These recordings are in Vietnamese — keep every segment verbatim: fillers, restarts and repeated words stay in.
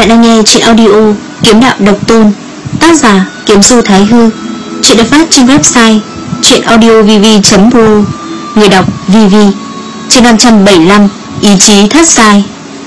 bạn đang nghe truyện audio Kiếm Đạo Độc Tôn, tác giả Kiếm Du Thái Hư. Truyện được phát trên website truyện audio v v chấm pro, người đọc vê vê. Chương năm trăm bảy mươi lăm, ý chí thất sai.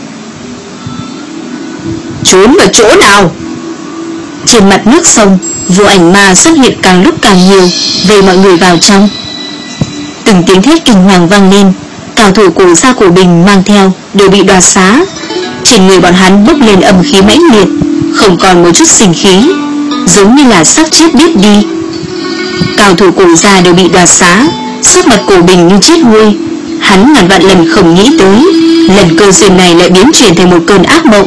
Trốn ở chỗ nào? Trên mặt nước sông, vô ảnh ma xuất hiện càng lúc càng nhiều, vây mọi người vào trong. Từng tiếng thét kinh hoàng vang lên, cao thủ cổ gia cổ Bình mang theo đều bị đoạt xá. Trên người bọn hắn bốc lên âm khí mãnh liệt, không còn một chút sinh khí, giống như là xác chết biết đi. Cao thủ cổ gia đều bị đoạt xá, sắc mặt cổ Bình như chết nguôi. Hắn ngàn vạn lần không nghĩ tới, lần cơ duyên này lại biến chuyển thành một cơn ác mộng.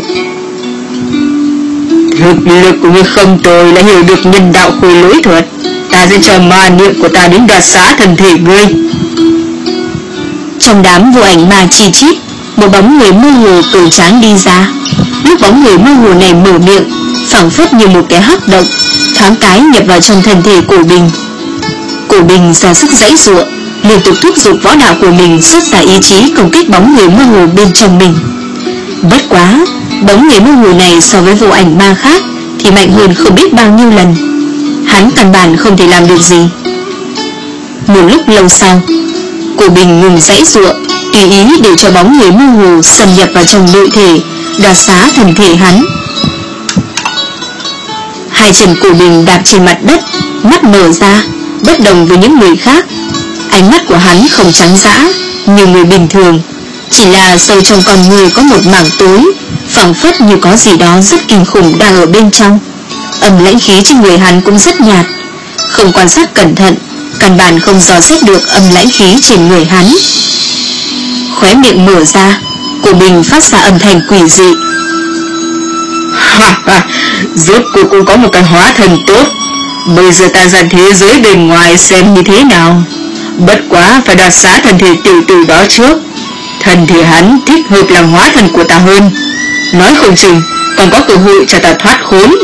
Thực lực của ngươi không tồi, lại hiểu được nhân đạo khôi lỗi thuật. Ta sẽ cho ma niệm của ta đến đoạt xá thân thể ngươi. Trong đám vô ảnh ma chi chít, một bóng người mơ hồ cường tráng đi ra. Lúc bóng người mơ hồ này mở miệng, phảng phất như một cái hắc động, thoáng cái nhập vào trong thân thể cổ Bình. Cổ Bình ra sức giãy giụa, liên tục thúc giục võ đạo của mình xuất ra ý chí công kích bóng người mơ hồ bên trong mình. Bất quá, bóng người mơ hồ này so với vô ảnh ma khác thì mạnh hơn không biết bao nhiêu lần. Hắn căn bản không thể làm được gì. Một lúc lâu sau, cổ Bình ngừng giãy giụa, tùy ý để cho bóng người mơ hồ xâm nhập vào trong nội thể, đoạt xá thân thể hắn. Hai chân cổ Bình đạp trên mặt đất, mắt mở ra, bất đồng với những người khác. Ánh mắt của hắn không trắng dã như người bình thường, chỉ là sâu trong con người có một mảng tối, phảng phất như có gì đó rất kinh khủng đang ở bên trong. Âm lãnh khí trên người hắn cũng rất nhạt, không quan sát cẩn thận, căn bản không dò xét được âm lãnh khí trên người hắn. Khóe miệng mở ra, cổ Bình phát ra âm thanh quỷ dị. Ha ha, rốt cuộc cũng có một cái hóa thần tốt. Bây giờ ta ra thế giới bên ngoài xem như thế nào. Bất quá phải đoạt xá thân thể tiểu tử đó trước. Thân thể hắn thích hợp làm hóa thần của ta hơn, nói không chừng còn có cơ hội cho ta thoát khốn.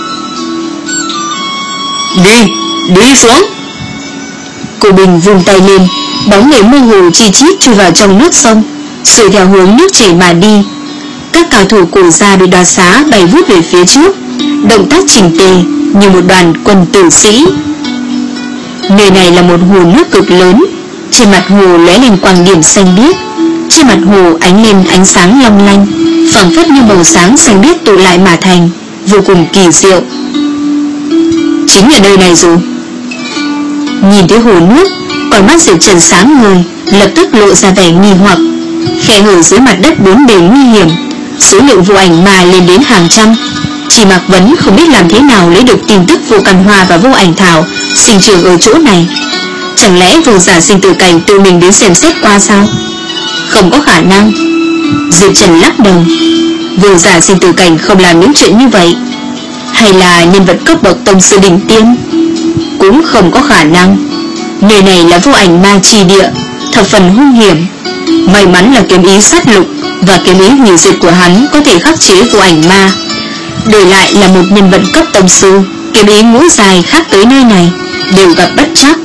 Đi, đi xuống. Cổ Bình vùng tay lên, bóng người mơ hồ chi chít chui vào trong nước sông, xuôi theo hướng nước chảy mà đi. Các cao thủ cổ gia bị đoạt xá bay vút về phía trước, động tác chỉnh tề như một đoàn quân tử sĩ. Nơi này là một hồ nước cực lớn, trên mặt hồ lóe lên quang điểm xanh biếc. Trên mặt hồ ánh lên ánh sáng long lanh, phảng phất như màu sáng xanh biếc tụ lại mà thành, vô cùng kỳ diệu. Chính là nơi này rồi. Nhìn thấy hồ nước, còn mắt Diệp Trần sáng ngời, lập tức lộ ra vẻ nghi hoặc. Khe hở dưới mặt đất bốn bề nguy hiểm, số lượng vô ảnh ma lên đến hàng trăm. Chỉ Mạc Vấn không biết làm thế nào lấy được tin tức vô căn hoa và vô ảnh thảo sinh trưởng ở chỗ này. Chẳng lẽ vô giả sinh tử cảnh tự mình đến xem xét qua sao? Không có khả năng. Diệp Trần lắc đầu. Vô giả sinh tử cảnh không làm những chuyện như vậy. Hay là nhân vật cấp bậc tông sư đỉnh tiên? Cũng không có khả năng. Nơi này là vô ảnh ma chi địa, thập phần hung hiểm. May mắn là kiếm ý sát lục và kiếm ý hủy diệt của hắn có thể khắc chế vô ảnh ma. Đổi lại là một nhân vật cấp tông sư, kiếm ý ngũ dài khác tới nơi này đều gặp bất trắc.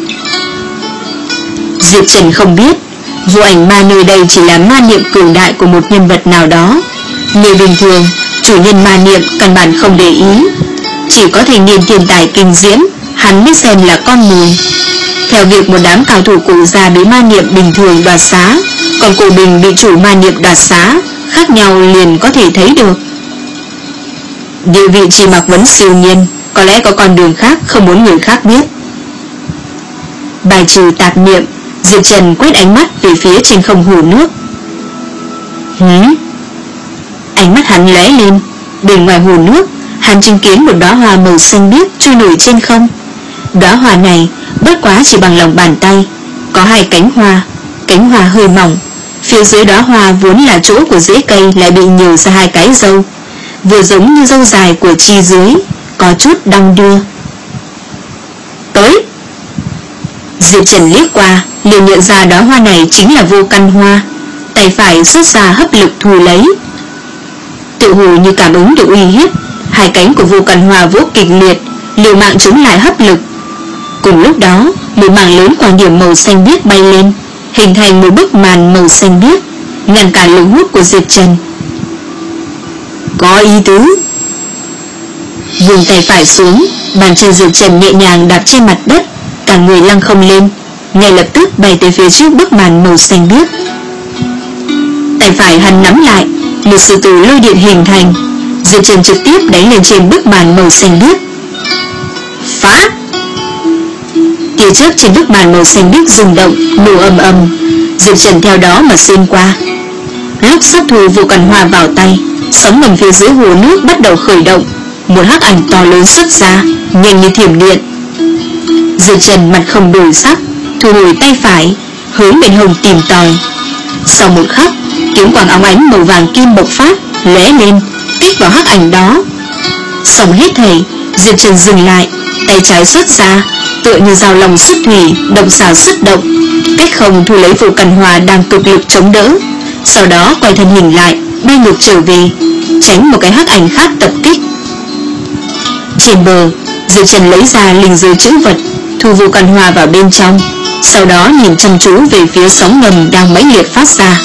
Diệp Trần không biết vô ảnh ma nơi đây chỉ là ma niệm cường đại của một nhân vật nào đó. Người bình thường, chủ nhân ma niệm căn bản không để ý, chỉ có thể nhìn thiên tài kinh diễm, hắn mới xem là con mồi. Theo việc một đám cao thủ cổ gia bị ma niệm bình thường đoạt xá, còn cổ Bình bị chủ ma niệm đoạt xá, khác nhau liền có thể thấy được. Địa vị Chỉ Mạc Vấn siêu nhiên, có lẽ có con đường khác không muốn người khác biết. Bài trừ tạp niệm, Diệp Trần quét ánh mắt về phía trên không hồ nước. Hứ? Ánh mắt hắn lóe lên, bên ngoài hồ nước, hắn chứng kiến một đóa hoa màu xanh biếc trôi nổi trên không. Đóa hoa này bất quá chỉ bằng lòng bàn tay, có hai cánh hoa, cánh hoa hơi mỏng. Phía dưới đóa hoa vốn là chỗ của rễ cây lại bị nhừ ra hai cái râu, vừa giống như râu dài của chi dưới, có chút đong đưa. Tới. Diệp Trần liếc qua, liền nhận ra đóa hoa này chính là vô căn hoa, tay phải xuất ra hấp lực thu lấy. Tự hồ như cảm ứng được uy hiếp, hai cánh của vô căn hoa vỗ kịch liệt, liều mạng chống lại hấp lực. Cùng lúc đó, một mảng lớn quang điểm màu xanh biếc bay lên, hình thành một bức màn màu xanh biếc, ngăn cản lực hút của Diệp Trần. Có ý tứ. Vùng tay phải xuống, bàn chân Diệp Trần nhẹ nhàng đạp trên mặt đất, cả người lăng không lên, ngay lập tức bay tới phía trước bức màn màu xanh biếc. Tay phải hắn nắm lại, một sư tử lôi điện hình thành. Diệp Trần trực tiếp đánh lên trên bức màn màu xanh biếc. Phá! Tia chớp trên bức màn màu xanh biếc rung động, nổ ầm ầm. Diệp Trần theo đó mà xuyên qua. Lúc sát thủ Vô Căn Hoa vào tay, sóng ngầm phía dưới hồ nước bắt đầu khởi động. Một hắc ảnh to lớn xuất ra, nhanh như thiểm điện. Diệp Trần mặt không đổi sắc, thu hồi tay phải, hướng bên hông tìm tòi. Sau một khắc, kiếm quang óng ánh màu vàng kim bộc phát, lóe lên, kích vào hắc ảnh đó. Xong hết thảy, Diệp Trần dừng lại, tay trái xuất ra, tựa như dao lòng xuất thủy, động xảo xuất động, cách không thu lấy Vô Căn Hoa đang cực lực chống đỡ. Sau đó quay thân hình lại, bay ngược trở về, tránh một cái hắc ảnh khác tập kích. Trên bờ, Diệp Trần lấy ra linh giới chữ vật, thu Vô Căn Hoa vào bên trong, sau đó nhìn chăm chú về phía sóng ngầm đang mãnh liệt phát ra.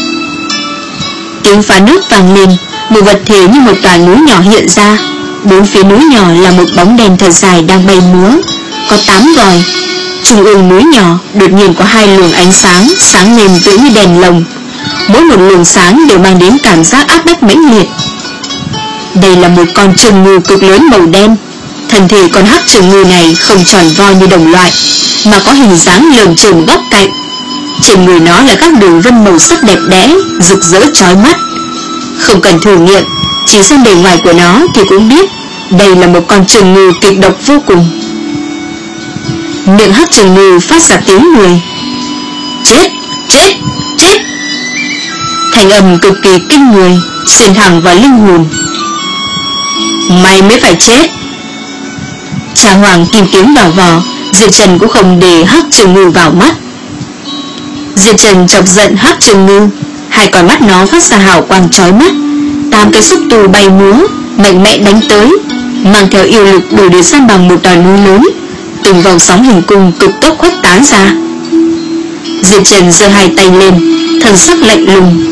Tiếng phá nước vang lên, một vật thể như một tòa núi nhỏ hiện ra. Bốn phía núi nhỏ là một bóng đèn thật dài đang bay múa, có tám vòi. Trung ương núi nhỏ đột nhiên có hai luồng ánh sáng sáng lên tựa như đèn lồng. Mỗi một luồng sáng đều mang đến cảm giác áp bách mãnh liệt. Đây là một con trường ngư cực lớn màu đen. Thân thể con hắc trường ngư này không tròn vo như đồng loại, mà có hình dáng lởm chởm góc cạnh. Trên người nó là các đường vân màu sắc đẹp đẽ, rực rỡ chói mắt. Không cần thử nghiệm, chỉ xem bề ngoài của nó thì cũng biết đây là một con trường ngư kịch độc vô cùng. Miệng hắc trường ngư phát ra tiếng người. Chết, chết, chết. Thành âm cực kỳ kinh người, xuyên thẳng vào linh hồn. Mày mới phải chết. Trà Hoàng kim kiếm vào vỏ, Diệp Trần cũng không để hắc trường ngư vào mắt. Diệp Trần chọc giận hắc trường ngư, hai con mắt nó phát ra hào quang chói mắt. Tám cái xúc tu bay múa, mạnh mẽ đánh tới, mang theo yêu lực đủ để san bằng một tòa núi lớn. Từng vòng sóng hình cung cực tốc khuếch tán ra. Diệp Trần giơ hai tay lên, thần sắc lạnh lùng.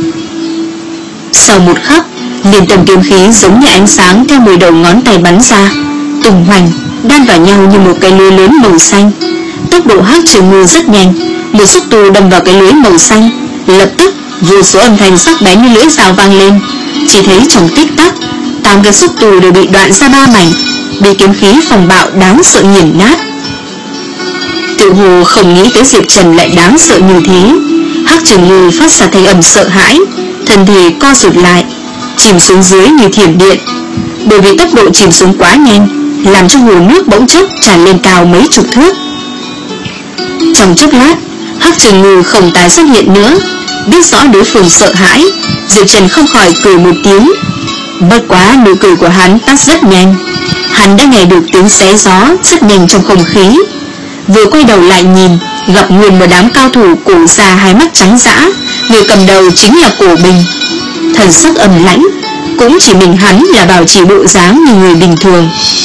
Sau một khắc, liên tầm kiếm khí giống như ánh sáng theo mười đầu ngón tay bắn ra, tung hoành, đan vào nhau như một cái lưới lớn màu xanh. Tốc độ hắc trường ngư rất nhanh, một xúc tu đâm vào cái lưới màu xanh, lập tức vô số âm thanh sắc bén như lưỡi dao vang lên. Chỉ thấy trong tích tắc, tám cái xúc tu đều bị đoạn ra ba mảnh, bị kiếm khí phòng bạo đáng sợ nghiền nát. Tự hồ không nghĩ tới Diệp Trần lại đáng sợ như thế. Hắc trường ngư phát ra thanh âm sợ hãi, thân thể co rụt lại, chìm xuống dưới như thiểm điện. Bởi vì tốc độ chìm xuống quá nhanh, làm cho hồ nước bỗng chốc tràn lên cao mấy chục thước. Trong chốc lát, hắc trường ngư không tái xuất hiện nữa. Biết rõ đối phương sợ hãi, Diệp Trần không khỏi cười một tiếng. Bất quá nụ cười của hắn tắt rất nhanh. Hắn đã nghe được tiếng xé gió rất nhanh trong không khí. Vừa quay đầu lại nhìn, gặp nguyên một đám cao thủ cổ già hai mắt trắng dã. Người cầm đầu chính là Cổ Bình, thần sắc âm lãnh. Cũng chỉ mình hắn là bảo trì bộ dáng như người bình thường.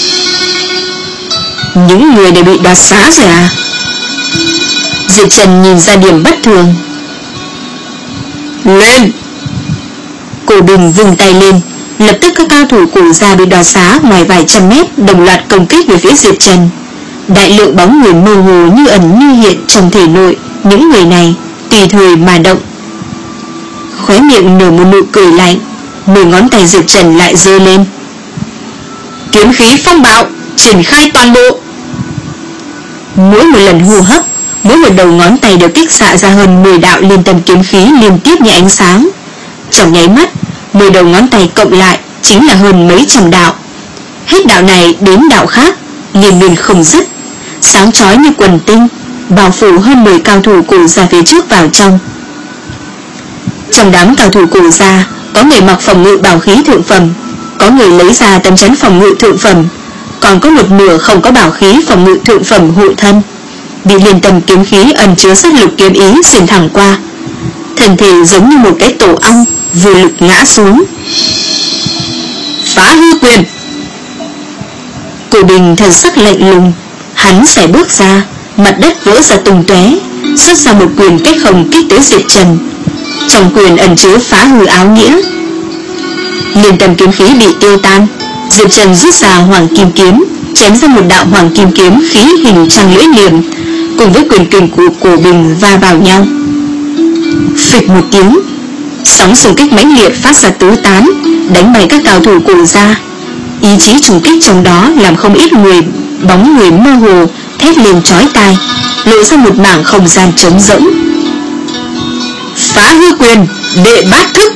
Những người đều bị đoạt xá rồi à? Diệp Trần nhìn ra điểm bất thường. Lên! Cổ Bình vung tay lên, lập tức các cao thủ cổ gia bị đoạt xá ngoài vài trăm mét đồng loạt công kích về phía Diệp Trần. Đại lượng bóng người mơ hồ như ẩn như hiện trong thể nội những người này, tùy thời mà động. Khóe miệng nở một nụ cười lạnh, mười ngón tay Diệp Trần lại giơ lên. Kiếm khí phong bạo, triển khai toàn bộ. Mỗi một lần hô hấp, mỗi một đầu ngón tay đều kích xạ ra hơn mười đạo liên tâm kiếm khí liên tiếp như ánh sáng. Trong nháy mắt, mười đầu ngón tay cộng lại chính là hơn mấy trăm đạo. Hết đạo này đến đạo khác, liên miên không dứt, sáng chói như quần tinh, bao phủ hơn mười cao thủ cổ gia phía trước vào trong. Trong đám cao thủ cổ gia, có người mặc phòng ngự bảo khí thượng phẩm, có người lấy ra tấm chắn phòng ngự thượng phẩm, còn có một nửa không có bảo khí phòng ngự thượng phẩm hộ thân, bị liên tâm kiếm khí ẩn chứa sát lục kiếm ý xuyên thẳng qua, thân thể giống như một cái tổ ong vô lực ngã xuống. Phá hư quyền! Cổ Bình thần sắc lạnh lùng, hắn phải bước ra, mặt đất vỡ ra tung tóe, xuất ra một quyền cách không kích tới Diệp Trần. Trong quyền ẩn chứa phá hư áo nghĩa. Liên tâm kiếm khí bị tiêu tan, Diệp Trần rút ra hoàng kim kiếm, chém ra một đạo hoàng kim kiếm khí hình trăng lưỡi liềm, cùng với quyền kình của cổ bình va vào nhau. Phịch một tiếng, sóng xung kích mãnh liệt phát ra tứ tán, đánh bay các cao thủ cổ gia. Ý chí trùng kích trong đó làm không ít người bóng người mơ hồ thét lên chói tai, lộ ra một mảng không gian trống rỗng. Phá hư quyền, đệ bát thức.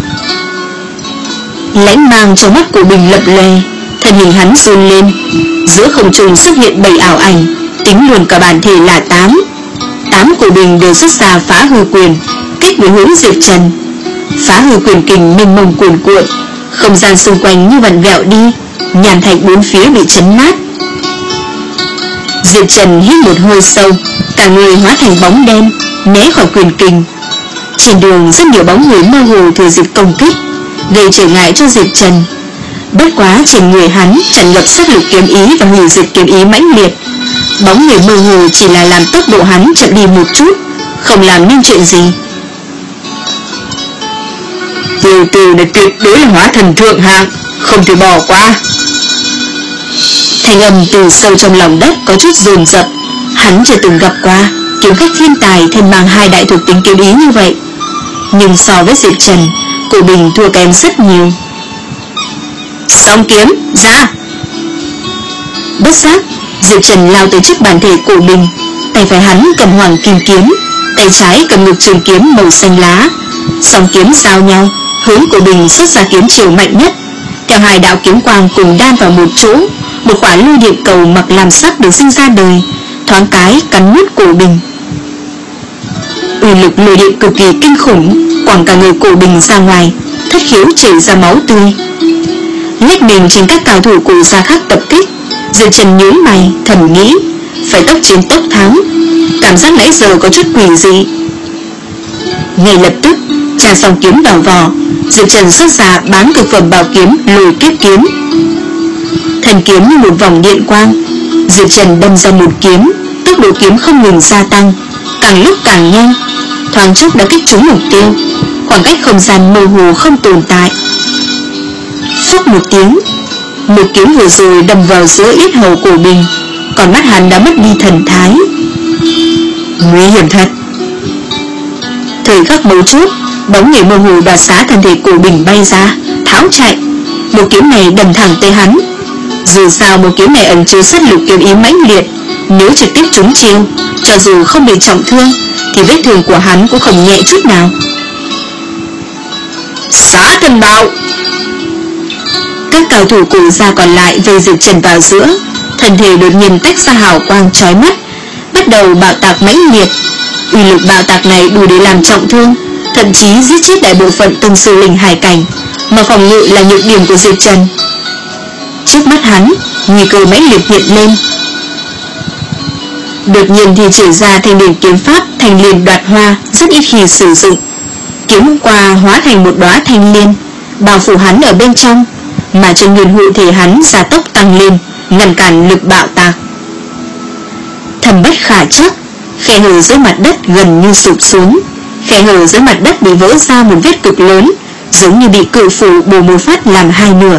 Lãnh mang trong mắt của bình lập lè, thân hình hắn run lên, giữa không trung xuất hiện bảy ảo ảnh, tính luôn cả bản thể là tám. Tám của bình đều xuất ra phá hư quyền, kích về hướng Diệp Trần. Phá hư quyền kình mênh mông cuồn cuộn, không gian xung quanh như vặn vẹo đi, nhàn thạch bốn phía bị chấn nát. Diệp Trần hít một hơi sâu, cả người hóa thành bóng đen, né khỏi quyền kình. Trên đường rất nhiều bóng người mơ hồ thừa dịp công kích, gây trở ngại cho Diệp Trần. Bất quá trên người hắn tràn ngập sát lục kiếm ý và hủy diệt kiếm ý mãnh liệt. Bóng người mơ hồ chỉ là làm tốc độ hắn chậm đi một chút, không làm nên chuyện gì. Tiểu tử này tuyệt đối là hóa thần thượng hạng, không thể bỏ qua. Thanh âm từ sâu trong lòng đất có chút dồn dập. Hắn chưa từng gặp qua kiếm khách thiên tài thân mang hai đại thuộc tính kiếm ý như vậy, nhưng so với Diệp Trần, cổ bình thua kém rất nhiều. Song kiếm ra. Bất giác, Diệp Trần lao tới trước bản thể cổ bình, tay phải hắn cầm hoàng kim kiếm, tay trái cầm ngực trường kiếm màu xanh lá. Song kiếm giao nhau, hướng cổ bình xuất ra kiếm chiều mạnh nhất, theo hai đạo kiếm quang cùng đan vào một chỗ. Một quả lôi điện cầu mặc làm sắc được sinh ra đời, thoáng cái cắn nuốt cổ bình. Uy lực lôi điện cực kỳ kinh khủng, quẳng cả người cổ bình ra ngoài, thất khiếu chảy ra máu tươi. Lách mình trên các cao thủ cổ gia khác tập kích, Diệp Trần nhíu mày thầm nghĩ, phải tốc chiến tốc thắng. Cảm giác nãy giờ có chút quỷ dị. Ngay lập tức tra xong kiếm vào vỏ, Diệp Trần xuất ra bán cực phẩm bảo kiếm lôi kiếp kiếm. Thần kiếm như một vòng điện quang, Diệp Trần đâm ra một kiếm, tốc độ kiếm không ngừng gia tăng, càng lúc càng nhanh, thoáng chốc đã kích trúng mục tiêu. Khoảng cách không gian mơ hồ không tồn tại. Phốc một tiếng, một kiếm vừa rồi đâm vào giữa yết hầu cổ bình, còn mắt hắn đã mất đi thần thái. Nguy hiểm thật. Thời khắc mấu chốt, bóng người mơ hồ đoạt xá thân thể cổ bình bay ra, tháo chạy. Một kiếm này đâm thẳng tới hắn. Dù sao một kiếm này ẩn chứa sát lục kiếm ý mãnh liệt, nếu trực tiếp trúng chiêu, cho dù không bị trọng thương, thì vết thương của hắn cũng không nhẹ chút nào. Xá thần bạo. Các cao thủ cổ gia còn lại vây Diệp Trần vào giữa, thân thể đột nhiên tách ra hào quang chói mắt, bắt đầu bạo tạc mãnh liệt. Uy lực bạo tạc này đủ để làm trọng thương, thậm chí giết chết đại bộ phận tông sư linh hải cảnh, mà phòng ngự là nhược điểm của Diệp Trần. Trước mắt hắn, nguy cơ mãnh liệt hiện lên. Đột nhiên thì triển ra thanh điển kiếm pháp thanh liên đoạt hoa, rất ít khi sử dụng. Kiếm qua hóa thành một đóa thanh liên, bao phủ hắn ở bên trong, mà chân nguyên hộ thể hắn gia tốc tăng lên, ngăn cản lực bạo tạc. Thầm bất khả chắc, khe hở dưới mặt đất gần như sụp xuống. Khe hở dưới mặt đất bị vỡ ra một vết cực lớn, giống như bị cự phủ bổ một phát làm hai nửa.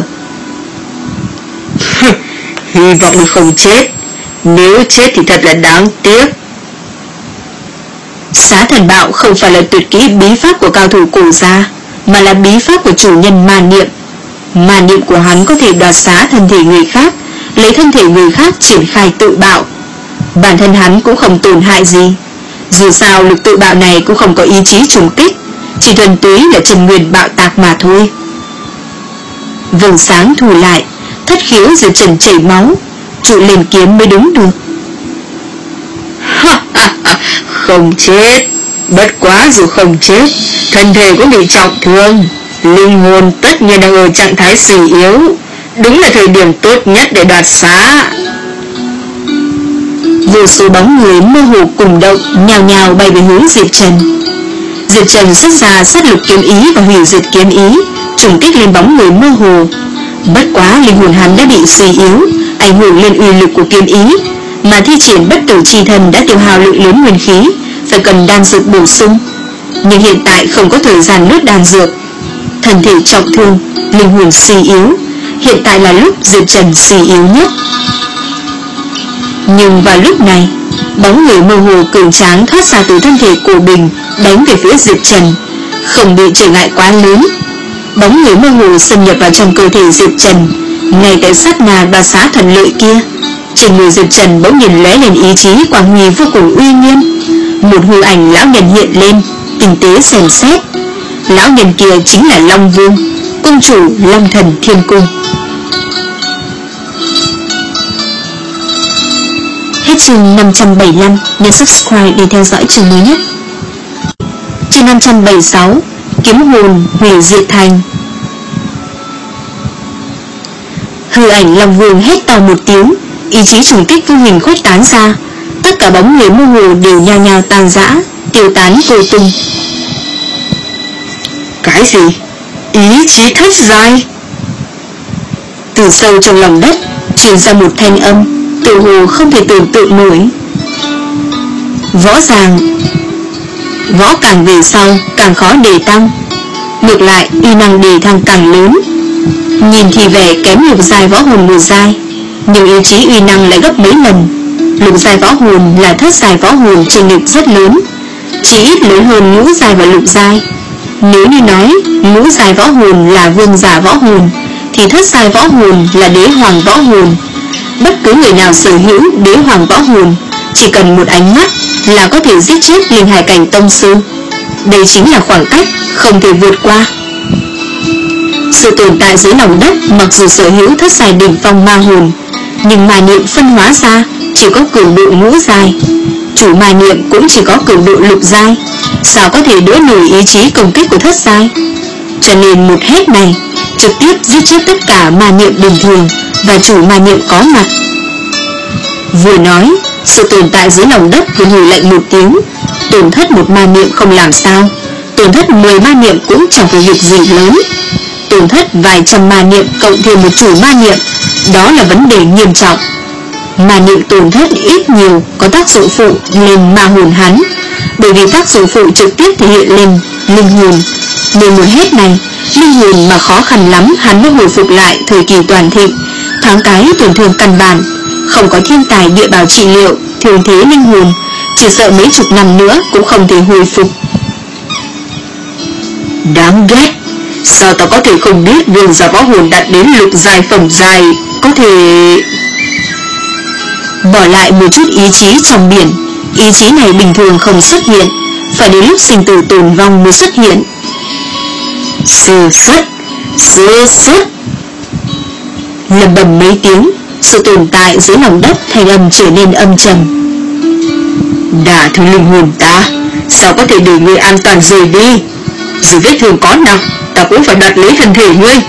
Hy vọng là không chết, nếu chết thì thật là đáng tiếc. Xá thần bạo không phải là tuyệt kỹ bí pháp của cao thủ cổ gia, mà là bí pháp của chủ nhân ma niệm. Ma niệm của hắn có thể đoạt xá thân thể người khác, lấy thân thể người khác triển khai tự bạo. Bản thân hắn cũng không tổn hại gì. Dù sao lực tự bạo này cũng không có ý chí trùng kích, chỉ thuần túy là chân nguyên bạo tạc mà thôi. Vầng sáng thu lại, thất khiếu Diệp Trần chảy máu, trụ lên kiếm mới đúng được. Không chết. Bất quá dù không chết, thân thể cũng bị trọng thương, linh hồn tất nhiên đang ở trạng thái suy yếu. Đúng là thời điểm tốt nhất để đoạt xá. Vô số bóng người mơ hồ cùng động, nhào nhào bay về hướng Diệp Trần. Diệp Trần xuất ra sát lục kiếm ý và hủy diệt kiếm ý, trùng kích lên bóng người mơ hồ. Bất quá linh hồn hắn đã bị suy yếu, ảnh hưởng lên uy lực của kiếm ý, mà thi triển bất tử chi thần đã tiêu hao lượng lớn nguyên khí, phải cần đan dược bổ sung. Nhưng hiện tại không có thời gian nuốt đan dược. Thân thể trọng thương, linh hồn suy yếu. Hiện tại là lúc Diệp Trần suy yếu nhất. Nhưng vào lúc này, bóng người mơ hồ cường tráng thoát ra từ thân thể của Bình, đánh về phía Diệp Trần, không bị trở ngại quá lớn. Bóng người mơ hồ xâm nhập vào trong cơ thể Diệp Trần. Ngay tại sát na đoạt xá thần lợi kia, trên người Diệp Trần bỗng nhìn lóe lên ý chí quang huy vô cùng uy nghiêm. Một hư ảnh lão nhân hiện lên, tinh tế xem xét. Lão nhân kia chính là Long Vương, cung chủ Long Thần Thiên Cung. Hết chương năm trăm bảy mươi lăm, nhấn subscribe để theo dõi chương mới nhất. Chương năm trăm bảy mươi sáu, kiếm hồn hủy diệt thành. Hư ảnh Long Vương hét to một tiếng, ý chí trùng kích vô hình khuếch tán ra. Tất cả bóng người mơ hồ đều nhao nhao tan rã, tiêu tán vô tung. Cái gì? Ý chí thất giai? Từ sâu trong lòng đất truyền ra một thanh âm tự hồ không thể tưởng tượng nổi. Võ ràng. Võ càng về sau càng khó đề tăng, ngược lại uy năng đề thăng càng lớn. Nhìn thì vẻ kém lục giai võ hồn một giai, nhưng ý chí uy năng lại gấp mấy lần. Lục giai võ hồn là thất giai võ hồn chênh lệch rất lớn, chỉ ít lớn hơn ngũ giai và lục giai. Nếu như nói ngũ giai võ hồn là vương giả võ hồn, thì thất giai võ hồn là đế hoàng võ hồn. Bất cứ người nào sở hữu đế hoàng võ hồn, chỉ cần một ánh mắt là có thể giết chết linh hải cảnh tông sư. Đây chính là khoảng cách không thể vượt qua. Sự tồn tại dưới lòng đất mặc dù sở hữu thất giai đỉnh phong ma hồn, nhưng ma niệm phân hóa ra chỉ có cường độ ngũ giai, chủ ma niệm cũng chỉ có cường độ lục giai, sao có thể đỡ nổi ý chí công kích của thất giai. Cho nên một hét này trực tiếp giết chết tất cả ma niệm bình thường và chủ ma niệm có mặt. Vừa nói, sự tồn tại dưới lòng đất vừa hừ lạnh một tiếng. Tổn thất một ma niệm không làm sao, tổn thất mười ma niệm cũng chẳng phải việc gì lớn. Tổn thất vài trăm ma niệm cộng thêm một chủ ma niệm, đó là vấn đề nghiêm trọng. Ma niệm tổn thất ít nhiều có tác dụng phụ lên ma hồn hắn, bởi vì tác dụng phụ trực tiếp thể hiện lên linh hồn. Nên một hết này, linh hồn mà khó khăn lắm hắn mới hồi phục lại thời kỳ toàn thịnh, thoáng cái tổn thương căn bản. Không có thiên tài địa bảo trị liệu thường thế linh hồn, chỉ sợ mấy chục năm nữa cũng không thể hồi phục. Đáng ghét, sao ta có thể không biết vương giả võ hồn đạt đến lục giai phẩm giai có thể... Bỏ lại một chút ý chí trong biển. Ý chí này bình thường không xuất hiện, phải đến lúc sinh tử tồn vong mới xuất hiện. Sơ suất, sơ suất. Lầm bầm mấy tiếng, sự tồn tại dưới lòng đất thành âm trở nên âm trầm. Đả thương linh hồn ta, sao có thể để ngươi an toàn rời đi? Dù vết thương có nặng, ta cũng phải đoạt lấy thân thể ngươi.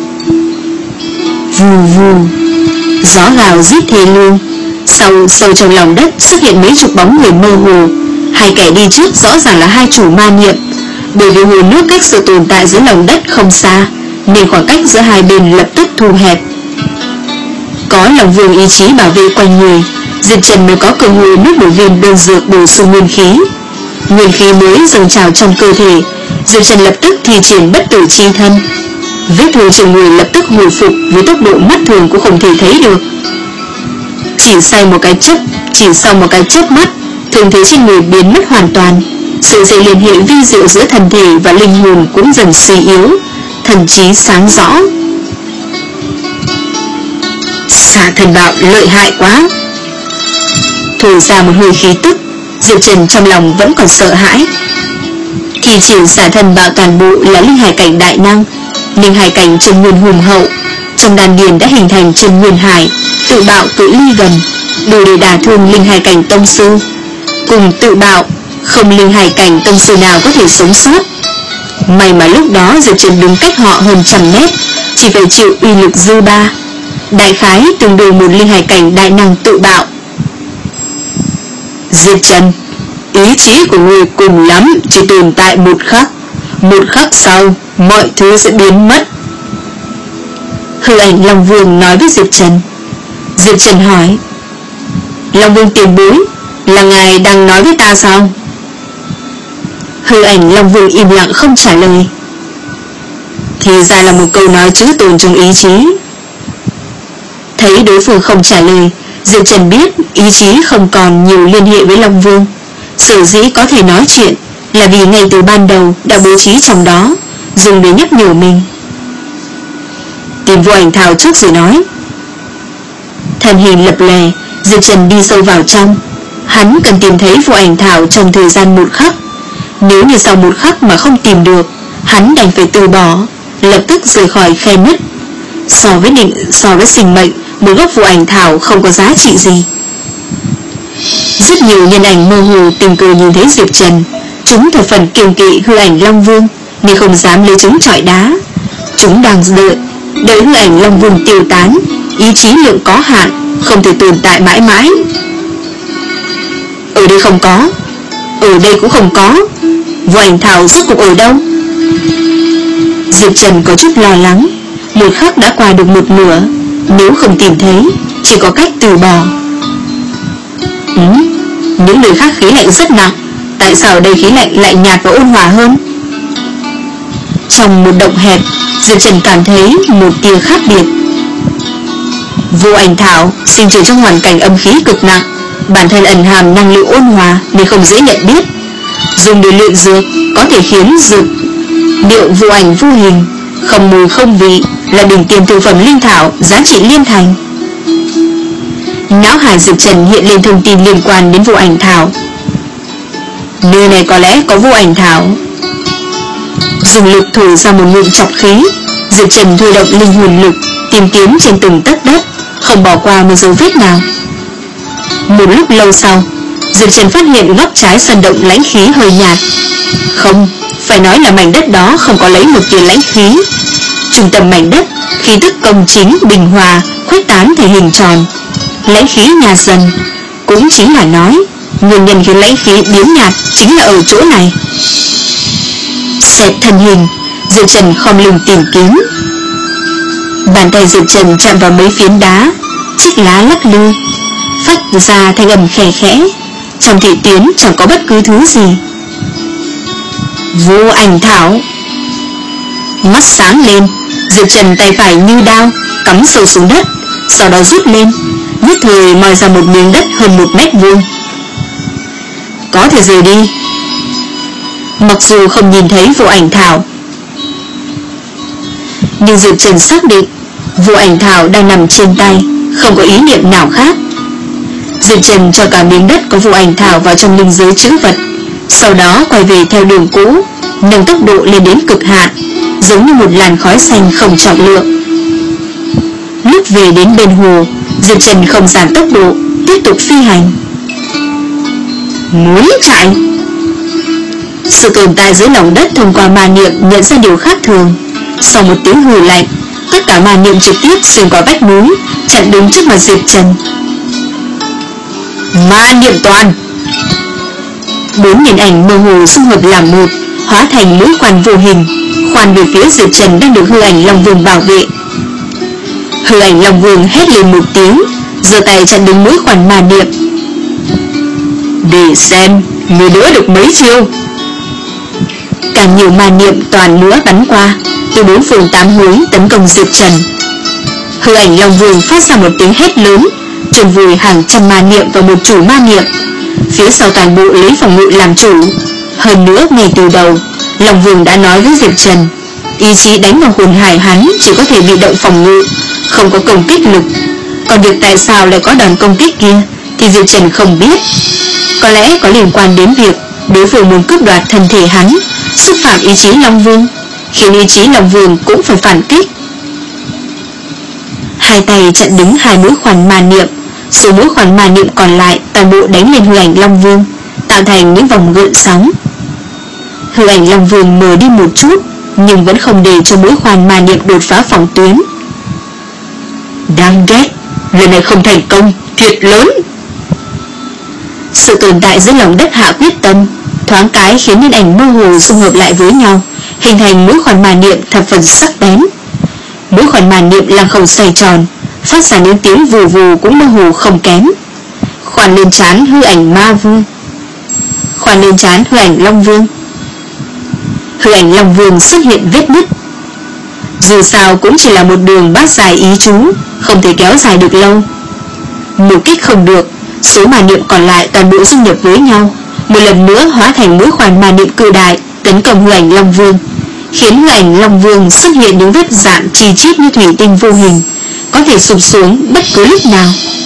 Vù vù, gió gào rít thê lương. Sau sâu trong lòng đất xuất hiện mấy chục bóng người mơ hồ. Hai kẻ đi trước rõ ràng là hai chủ ma niệm. Bởi vì hồ nước cách sự tồn tại dưới lòng đất không xa, nên khoảng cách giữa hai bên lập tức thu hẹp. Có Long Vương ý chí bảo vệ quanh người, Diệp Trần mới có cơ hội nuốt một viên đơn dược bổ sung nguyên khí. Nguyên khí mới dâng trào trong cơ thể, Diệp Trần lập tức thi triển bất tử chi thân. Vết thương trên người lập tức hồi phục với tốc độ mắt thường cũng không thể thấy được. Chỉ sau một cái chớp, chỉ sau một cái chớp mắt, thương thế trên người biến mất hoàn toàn. Sự dây liên hệ vi diệu giữa thân thể và linh hồn cũng dần suy yếu, thần trí sáng rõ. Xà thần bạo lợi hại quá. Thổi ra một hơi khí tức, Diệp Trần trong lòng vẫn còn sợ hãi. Thi triển xà thần bạo toàn bộ là linh hải cảnh đại năng, linh hải cảnh chân nguyên hùng hậu, trong đan điền đã hình thành chân nguyên hải, tự bạo cự ly gần, đủ để đả thương linh hải cảnh tông sư. Cùng tự bạo, không linh hải cảnh tông sư nào có thể sống sót. May mà lúc đó Diệp Trần đứng cách họ hơn trăm mét, chỉ phải chịu uy lực dư ba, đại khái tương đương một linh hải cảnh đại năng tự bạo. Diệp Trần, ý chí của người cùng lắm chỉ tồn tại một khắc, một khắc sau mọi thứ sẽ biến mất. Hư ảnh Long Vương nói với Diệp Trần. Diệp Trần hỏi, Long Vương tiền bối, là ngài đang nói với ta sao? Hư ảnh Long Vương im lặng không trả lời. Thì ra là một câu nói chữ tồn trong ý chí. Thấy đối phương không trả lời, Diệp Trần biết ý chí không còn nhiều liên hệ với Long Vương. Sở dĩ có thể nói chuyện là vì ngay từ ban đầu đã bố trí trong đó, dùng để nhắc nhở mình. Tìm vô ảnh thảo trước rồi nói. Thân hình lập lè, Diệp Trần đi sâu vào trong. Hắn cần tìm thấy vô ảnh thảo trong thời gian một khắc. Nếu như sau một khắc mà không tìm được, hắn đành phải từ bỏ, lập tức rời khỏi khe nứt. So với định, so với sinh mệnh, một gốc vô ảnh thảo không có giá trị gì. Rất nhiều nhân ảnh mơ hồ tình cờ nhìn thấy Diệp Trần. Chúng thập phần kiêng kỵ hư ảnh Long Vương nên không dám lấy trứng trọi đá. Chúng đang đợi đợi hư ảnh Long Vương tiêu tán. Ý chí lượng có hạn, không thể tồn tại mãi mãi. Ở đây không có, ở đây cũng không có. Vô ảnh thảo rốt cuộc ở đâu? Diệp Trần có chút lo lắng. Một khắc đã qua được một nửa, nếu không tìm thấy, chỉ có cách từ bỏ. Ừ, những nơi khác khí lạnh rất nặng, tại sao ở đây khí lạnh lại nhạt và ôn hòa hơn? Trong một động hẹp, Diệp Trần cảm thấy một tia khác biệt. Vô ảnh thảo sinh trưởng trong hoàn cảnh âm khí cực nặng, bản thân ẩn hàm năng lượng ôn hòa nên không dễ nhận biết. Dùng để luyện dược có thể khiến dược điệu vô ảnh vô hình, không mùi không vị, là đỉnh tiền thực phẩm linh thảo, giá trị liên thành. Não hải Diệp Trần hiện lên thông tin liên quan đến vô ảnh thảo. Nơi này có lẽ có vô ảnh thảo. Dùng lực thổi ra một ngụm trọc khí, Diệp Trần thôi động linh hồn lực, tìm kiếm trên từng tấc đất, không bỏ qua một dấu vết nào. Một lúc lâu sau, Diệp Trần phát hiện góc trái sân động lãnh khí hơi nhạt. Không, phải nói là mảnh đất đó không có lấy một tia lãnh khí. Trung tâm mảnh đất, khí tức công chính bình hòa khuếch tán thành hình tròn, lãnh khí nhạt dần. Cũng chính là nói, nguyên nhân khiến lãnh khí biến nhạt chính là ở chỗ này. Xẹt thân hình, Diệp Trần không lưng tìm kiếm. Bàn tay Diệp Trần chạm vào mấy phiến đá, chiếc lá lắc lư, phát ra thanh âm khẽ khẽ. Trong thị tuyến chẳng có bất cứ thứ gì. Vô ảnh thảo. Mắt sáng lên, Diệp Trần tay phải như đao cắm sâu xuống đất, sau đó rút lên, nhất thời moi ra một miếng đất hơn một mét vuông. Có thể rời đi. Mặc dù không nhìn thấy vô ảnh thảo, nhưng Diệp Trần xác định vô ảnh thảo đang nằm trên tay, không có ý niệm nào khác. Diệp Trần cho cả miếng đất có vô ảnh thảo vào trong linh giới trữ vật, sau đó quay về theo đường cũ, nâng tốc độ lên đến cực hạn, giống như một làn khói xanh không trọng lượng. Lúc về đến bên hồ, Diệp Trần không giảm tốc độ, tiếp tục phi hành. Muốn chạy. Sự tồn tại dưới lòng đất thông qua ma niệm nhận ra điều khác thường. Sau một tiếng hừ lạnh, tất cả ma niệm trực tiếp xuyên qua vách núi, chặn đứng trước mặt Diệp Trần. Ma niệm toàn. Bốn nhân ảnh mơ hồ xung hợp làm một, hóa thành mũi khoan vô hình, khoan về phía Diệp Trần đang được hư ảnh Long Vương bảo vệ. Hư ảnh Long Vương hét lên một tiếng, giơ tay chặn đứng mũi khoan ma niệm. Để xem người đỡ được mấy chiêu. Càng nhiều ma niệm toàn nữa bắn qua, từ bốn phương tám hướng tấn công Diệp Trần. Hư ảnh Long Vương phát ra một tiếng hét lớn, chôn vùi hàng trăm ma niệm vào một chủ ma niệm. Phía sau toàn bộ lấy phòng ngự làm chủ. Hơn nữa ngay từ đầu, Long Vương đã nói với Diệp Trần, ý chí đánh vào hồn hải hắn chỉ có thể bị động phòng ngự, không có công kích lực. Còn việc tại sao lại có đòn công kích kia thì Diệp Trần không biết. Có lẽ có liên quan đến việc đối phương muốn cướp đoạt thân thể hắn, xúc phạm ý chí Long Vương, khiến ý chí Long Vương cũng phải phản kích. Hai tay chặn đứng hai mũi khoan ma niệm, số mũi khoan ma niệm còn lại toàn bộ đánh lên hư ảnh Long Vương, tạo thành những vòng gợn sóng. Hư ảnh Long Vương mờ đi một chút, nhưng vẫn không để cho mũi khoan ma niệm đột phá phòng tuyến. Đáng ghét, lần này không thành công, thiệt lớn. Sự tồn tại dưới lòng đất hạ quyết tâm, thoáng cái khiến nhân ảnh mơ hồ xung hợp lại với nhau, hình thành mũi khoan ma niệm thập phần sắc bén. Mũi khoan ma niệm lăng không xoay tròn, phát ra những tiếng vù vù cũng mơ hồ không kém. Khoan lên trán hư ảnh ma vương, khoan lên trán hư ảnh Long Vương. Hư ảnh Long Vương xuất hiện vết nứt. Dù sao cũng chỉ là một đường bát dài ý chú, không thể kéo dài được lâu. Một kích không được, số ma niệm còn lại toàn bộ dung nhập với nhau, một lần nữa hóa thành mũi khoan ma niệm cự đại tấn công hư ảnh Long Vương, khiến hư ảnh Long Vương xuất hiện những vết dạn chi chít như thủy tinh vô hình, có thể sụp xuống bất cứ lúc nào.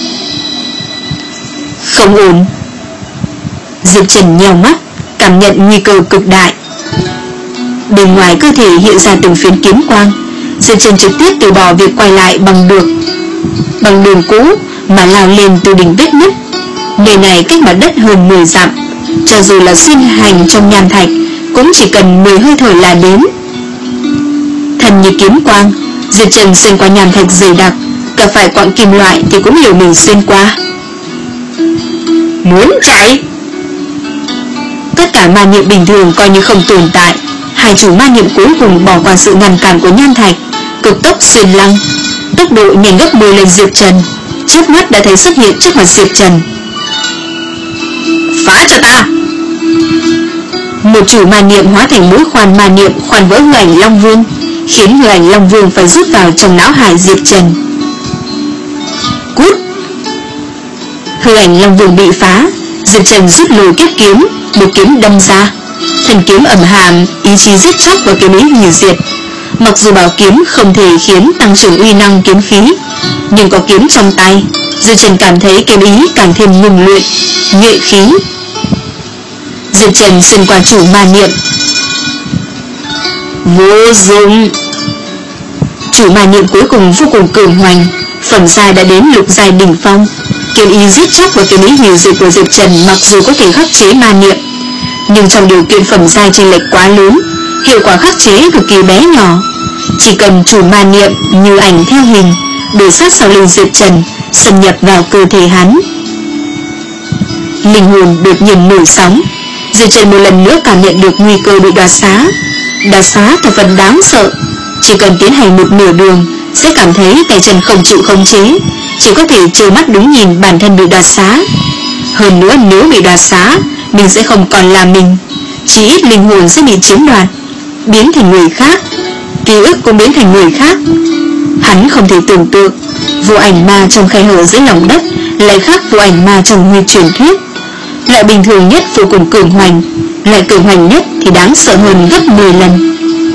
Không ổn. Diệp Trần nheo mắt, cảm nhận nguy cơ cực đại. Bên ngoài cơ thể hiện ra từng phiến kiếm quang. Diệp Trần trực tiếp từ bỏ việc quay lại bằng được bằng đường cũ mà lao lên từ đỉnh vết nứt. Nơi này cách mặt đất hơn mười dặm, cho dù là xuyên hành trong nham thạch cũng chỉ cần mười hơi thở là đến. Thần như kiếm quang, Diệp Trần xuyên qua nham thạch dày đặc, gặp phải quặng kim loại thì cũng hiểu mình xuyên qua. Muốn chạy? Tất cả ma niệm bình thường coi như không tồn tại. Hai chủ ma niệm cuối cùng bỏ qua sự ngăn cản của nham thạch, cực tốc xuyên lăng, tốc độ nhanh gấp mười lần Diệp Trần, chớp mắt đã thấy xuất hiện trước mặt Diệp Trần. Phá cho ta! Một chủ ma niệm hóa thành mũi khoan ma niệm khoan vỡ hư ảnh Long Vương, khiến hư ảnh Long Vương phải rút vào trong não hải Diệp Trần. Cút! Hư ảnh Long Vương bị phá, Diệp Trần rút lùi kiếp kiếm, một kiếm đâm ra. Thần kiếm ẩn hàm ý chí giết chóc và kiếm ý hủy diệt. Mặc dù bảo kiếm không thể khiến tăng trưởng uy năng kiếm khí, nhưng có kiếm trong tay, Diệp Trần cảm thấy kiếm ý càng thêm ngưng luyện, nhuệ khí. Diệp Trần xuyên qua chủ ma niệm. Vô dụng. Chủ ma niệm cuối cùng vô cùng cường hoành, phẩm giai đã đến lục giai đỉnh phong. Kiếm ý giết chóc và kiếm ý hủy diệt của Diệp Trần mặc dù có thể khắc chế ma niệm, nhưng trong điều kiện phẩm giai chênh lệch quá lớn, hiệu quả khắc chế cực kỳ bé nhỏ. Chỉ cần chủ ma niệm như ảnh theo hình đuổi sát sau lưng Diệp Trần, xâm nhập vào cơ thể hắn. Linh hồn đột nhiên nổi sóng. Diệp Trần một lần nữa cảm nhận được nguy cơ bị đoạt xá. Đoạt xá thật phần đáng sợ. Chỉ cần tiến hành một nửa đường sẽ cảm thấy tay chân không chịu khống chế, chỉ có thể trơ mắt đứng nhìn bản thân bị đoạt xá. Hơn nữa nếu bị đoạt xá, mình sẽ không còn là mình, chỉ ít linh hồn sẽ bị chiếm đoạt, biến thành người khác, ký ức cũng biến thành người khác. Hắn không thể tưởng tượng vô ảnh ma trong khe hở dưới lòng đất lại khác vô ảnh ma trong nguyên truyền thuyết. Loại bình thường nhất vô cùng cường hoành, loại cường hoành nhất thì đáng sợ hơn gấp mười lần.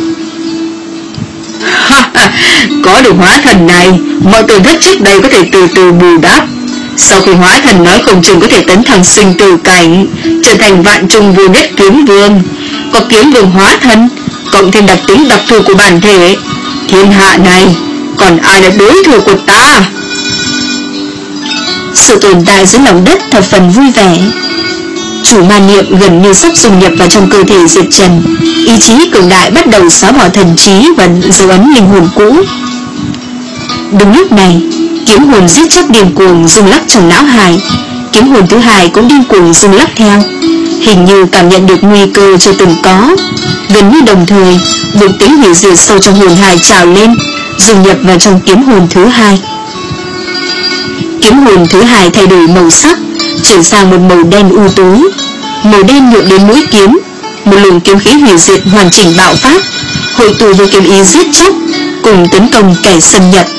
Có được hóa thần này, mọi tổn thất trước đây có thể từ từ bù đắp. Sau khi hóa thần nói không chừng có thể tấn thăng sinh tử cảnh, trở thành vạn trung vô nhất kiếm vương. Có kiếm vương hóa thân, cộng thêm đặc tính đặc thù của bản thể, thiên hạ này còn ai là đối thủ của ta? Sự tồn tại dưới lòng đất thập phần vui vẻ. Chủ ma niệm gần như sắp dung nhập vào trong cơ thể Diệp Trần, ý chí cường đại bắt đầu xóa bỏ thần trí và dấu ấn linh hồn cũ. Đúng lúc này, kiếm hồn giết chóc điên cuồng rung lắc trong não hải. Kiếm hồn thứ hai cũng điên cuồng rung lắc theo, hình như cảm nhận được nguy cơ chưa từng có. Gần như đồng thời, một tính hủy diệt sâu trong hồn hải trào lên, dung nhập vào trong kiếm hồn thứ hai. Kiếm hồn thứ hai thay đổi màu sắc, chuyển sang một màu đen u tối. Màu đen nhuộm đến mũi kiếm, một luồng kiếm khí hủy diệt hoàn chỉnh bạo phát, hội tụ với kiếm ý giết chóc, cùng tấn công kẻ xâm nhập.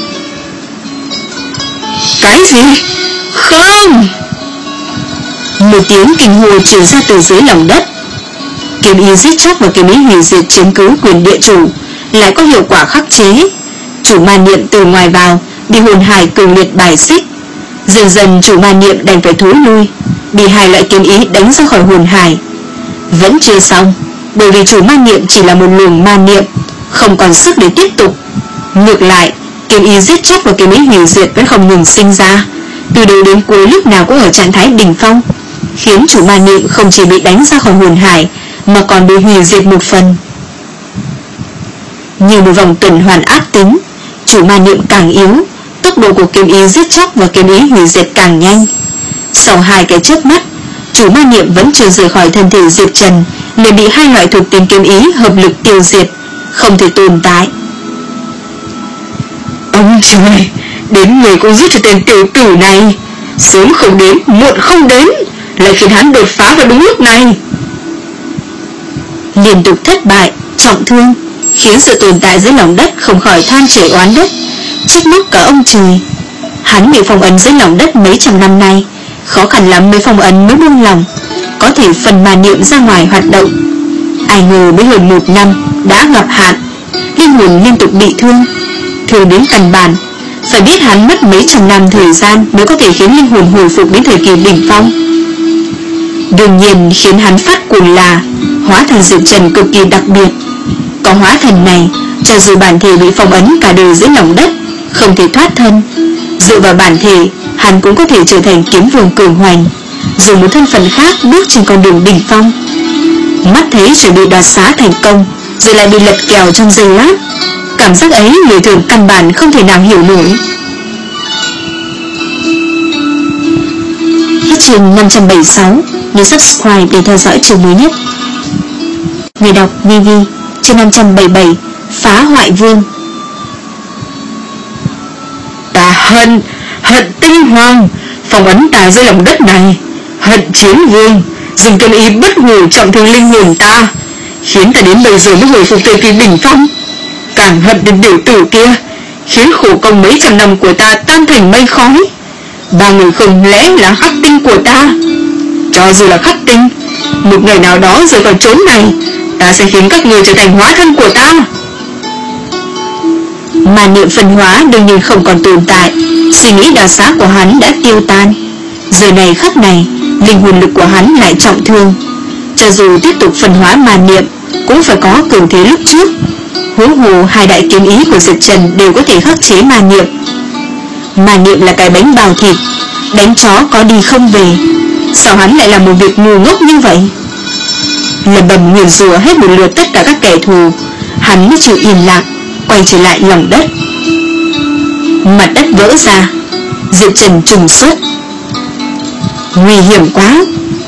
Cái gì? Không! Một tiếng kinh hô truyền ra từ dưới lòng đất. Kiếm ý giết chóc và kiếm ý hủy diệt chiếm cứ quyền địa chủ, lại có hiệu quả khắc chế. Chủ ma niệm từ ngoài vào bị hồn hải cường liệt bài xích. Dần dần chủ ma niệm đành phải thối lui, bị hai loại kiếm ý đánh ra khỏi hồn hải. Vẫn chưa xong, bởi vì chủ ma niệm chỉ là một luồng ma niệm, không còn sức để tiếp tục. Ngược lại, kiếm ý giết chóc và kiếm ý hủy diệt vẫn không ngừng sinh ra, từ đầu đến cuối lúc nào cũng ở trạng thái đỉnh phong, khiến chủ ma niệm không chỉ bị đánh ra khỏi hồn hải mà còn bị hủy diệt một phần. Như một vòng tuần hoàn ác tính, chủ ma niệm càng yếu, tốc độ của kiếm ý giết chóc và kiếm ý hủy diệt càng nhanh. Sau hai cái chớp mắt, chủ ma niệm vẫn chưa rời khỏi thân thể Diệp Trần, liền bị hai loại thuộc tính kiếm ý hợp lực tiêu diệt, không thể tồn tại. Ông trời, đến người cũng giúp cho tên tiểu tử này, sớm không đến, muộn không đến, lại khiến hắn đột phá vào đúng lúc này. Liên tục thất bại, trọng thương, khiến sự tồn tại dưới lòng đất không khỏi than trời oán đất, trách móc cả ông trời. Hắn bị phong ấn dưới lòng đất mấy trăm năm nay, khó khăn lắm mới phong ấn mới buông lòng, có thể phần mà niệm ra ngoài hoạt động. Ai ngờ mới hơn một năm đã gặp hạn, linh hồn liên tục bị thương, thương đến căn bản. Phải biết hắn mất mấy trăm năm thời gian mới có thể khiến linh hồn hồi phục đến thời kỳ đỉnh phong. Đương nhiên khiến hắn phát cuồng là hóa thần Diệp Trần cực kỳ đặc biệt. Có hóa thần này, cho dù bản thể bị phong ấn cả đời dưới lòng đất, không thể thoát thân, dựa vào bản thể, hắn cũng có thể trở thành kiếm vương cường hoành, dùng một thân phận khác bước trên con đường đỉnh phong. Mắt thấy chuẩn bị đoạt xá thành công, rồi lại bị lật kèo trong giây lát. Cảm giác ấy người thường căn bản không thể nào hiểu nổi. Hết chương năm trăm bảy mươi sáu. Nhớ subscribe để theo dõi chương mới nhất. Người đọc vê vê. Chương năm trăm bảy mươi bảy. Phá hoại vương. Ta hận, hận tinh hoàng phong ấn ta dưới lòng đất này, hận chiến vương dùng tâm ý bất hủ trọng thương linh hồn ta, khiến ta đến bây giờ mới hồi phục thời kỳ đỉnh phong. Càng hận đến tiểu tử kia, khiến khổ công mấy trăm năm của ta tan thành mây khói. Ba người không lẽ là khắc tinh của ta? Cho dù là khắc tinh, một ngày nào đó rời khỏi chốn này, ta sẽ khiến các người trở thành hóa thân của ta. Mà niệm phân hóa đương nhiên không còn tồn tại, suy nghĩ đào xá của hắn đã tiêu tan. Giờ này khắc này, linh hồn lực của hắn lại trọng thương, cho dù tiếp tục phân hóa mà niệm cũng phải có cường thế lúc trước. Huống hồ hai đại kiếm ý của Diệp Trần đều có thể khắc chế ma niệm. Ma niệm là cái bánh bao thịt, đánh chó có đi không về. Sao hắn lại làm một việc ngu ngốc như vậy? Lầm bầm nguyền rủa hết một lượt tất cả các kẻ thù, hắn mới chịu yên lặng quay trở lại lòng đất. Mặt đất vỡ ra, Diệp Trần trùng xuất. Nguy hiểm quá.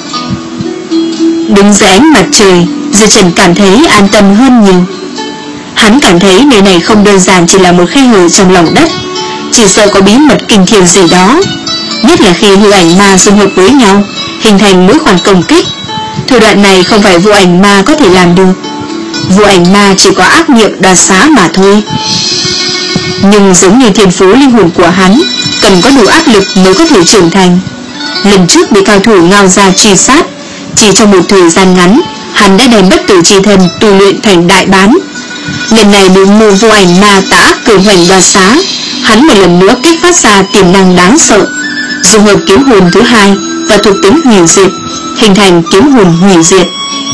Đứng dưới ánh mặt trời, Diệp Trần cảm thấy an tâm hơn nhiều. Hắn cảm thấy nơi này không đơn giản chỉ là một khe hở trong lòng đất, chỉ sợ có bí mật kinh thiên gì đó. Nhất là khi hư ảnh ma dung hợp với nhau, hình thành mũi khoan công kích. Thủ đoạn này không phải vô ảnh ma có thể làm được. Vô ảnh ma chỉ có ác niệm đoạt xá mà thôi. Nhưng giống như thiên phú linh hồn của hắn, cần có đủ áp lực mới có thể trưởng thành. Lần trước bị cao thủ ngao ra truy sát, chỉ trong một thời gian ngắn, hắn đã đem bất tử chi thần tu luyện thành đại bán. Lần này bị mù vô ảnh ma tà ác cường hoành đoạt xá, hắn một lần nữa kích phát ra tiềm năng đáng sợ, dùng hợp kiếm hồn thứ hai và thuộc tính hủy diệt, hình thành kiếm hồn hủy diệt.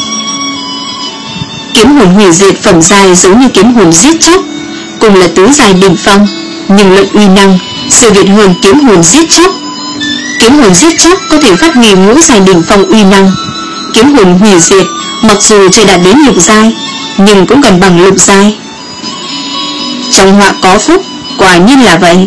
Kiếm hồn hủy diệt phẩm giai giống như kiếm hồn giết chóc, cùng là tứ giai đỉnh phong, nhưng luận uy năng siêu việt hơn kiếm hồn giết chóc. Kiếm hồn giết chóc có thể phát huy ngũ giai đỉnh phong uy năng. Kiếm hồn hủy diệt mặc dù chưa đạt đến lục giai, nhưng cũng gần bằng lục giai. Trong họa có phúc, quả nhiên là vậy.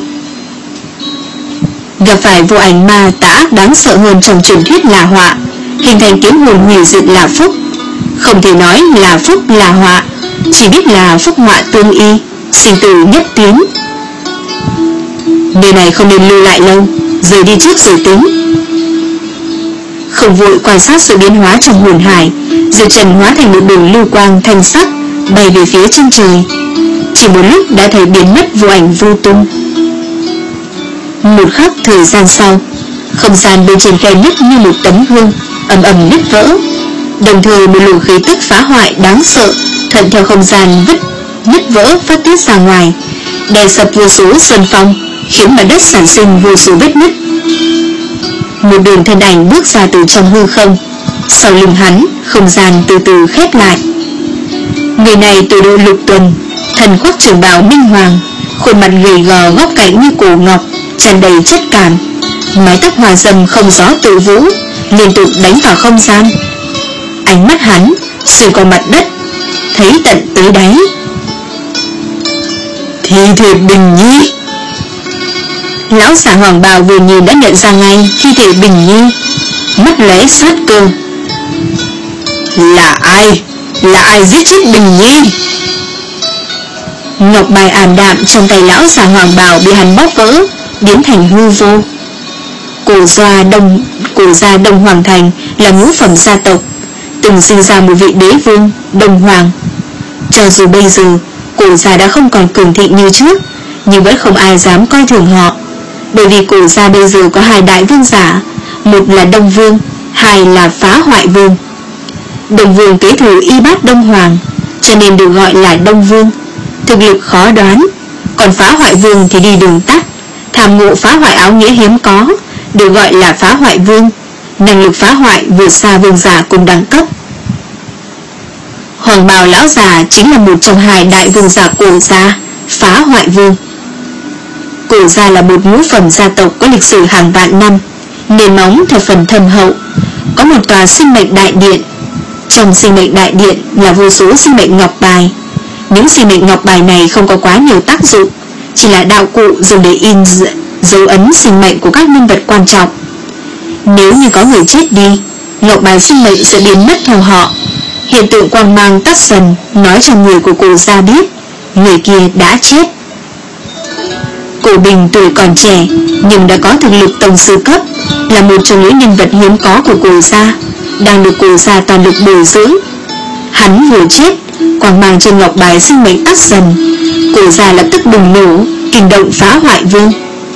Gặp phải vô ảnh ma tà ác đáng sợ hơn trong truyền thuyết là họa, hình thành kiếm hồn hủy diệt là phúc. Không thể nói là phúc là họa, chỉ biết là phúc họa tương y, sinh tử nhất tuyến. Nơi này không nên lưu lại lâu, rời đi trước rồi tính. Không vội quan sát sự biến hóa trong hồn hải, Diệp Trần hóa thành một đường lưu quang thanh sắc bay về phía chân trời. Chỉ một lúc đã thấy biến mất vô ảnh vô tung. Một khắc thời gian sau, không gian bên trên khe nứt như một tấm gương ầm ầm nứt vỡ, đồng thời một luồng khí tức phá hoại đáng sợ thuận theo không gian vứt nứt vỡ phát tiết ra ngoài, đè sập vô số sơn phong, khiến mặt đất sản sinh vô số vết nứt. Một đường thân ảnh bước ra từ trong hư không, sau lưng hắn không gian từ từ khép lại. Người này tuổi độ lục tuần, thần khoác trường bào minh hoàng, khuôn mặt gầy gò góc cạnh như cổ ngọc, tràn đầy chất cảm, mái tóc hòa râm không gió tự vũ, liên tục đánh vào không gian. Ánh mắt hắn xuyên qua mặt đất, thấy tận tới đáy. Thi thể Bình Nhi. Lão giả hoàng bào vừa nhìn đã nhận ra ngay thi thể Bình Nhi, mắt lóe sát cơ. Là ai? Là ai giết chết Bình Nhi? Ngọc bài ảm đạm trong tay lão giả hoàng bào bị hắn bóp vỡ, biến thành hư vô. Cổ gia Đông Cổ gia Đông Hoàng Thành là ngũ phẩm gia tộc, từng sinh ra một vị đế vương Đông Hoàng. Cho dù bây giờ cổ gia đã không còn cường thịnh như trước, nhưng vẫn không ai dám coi thường họ, bởi vì cổ gia bây giờ có hai đại vương giả, một là Đông Vương, hai là Phá Hoại Vương. Đông Vương kế thừa y bát Đông Hoàng, cho nên được gọi là Đông Vương, thực lực khó đoán. Còn Phá Hoại Vương thì đi đường tắt, tham ngộ phá hoại áo nghĩa hiếm có, được gọi là Phá Hoại Vương, năng lực phá hoại vượt xa vương giả cùng đẳng cấp. Hoàng bào lão già chính là một trong hai đại vương giả cổ gia, Phá Hoại Vương. Cổ gia là một ngũ phẩm gia tộc có lịch sử hàng vạn năm, nền móng thập phần thâm hậu, có một tòa sinh mệnh đại điện. Trong sinh mệnh đại điện là vô số sinh mệnh ngọc bài. Những sinh mệnh ngọc bài này không có quá nhiều tác dụng, chỉ là đạo cụ dùng để in dấu ấn sinh mệnh của các nhân vật quan trọng. Nếu như có người chết đi, ngọc bài sinh mệnh sẽ biến mất theo họ. Hiện tượng quang mang tắt dần nói cho người của cổ gia biết người kia đã chết. Cổ Bình tuổi còn trẻ nhưng đã có thực lực tông sư cấp, là một trong những nhân vật hiếm có của cổ gia, đang được cổ gia toàn lực bồi dưỡng. Hắn vừa chết, quang mang trên ngọc bài sinh mệnh tắt dần, cổ gia lập tức bùng nổ, kinh động Phá Hoại Vương.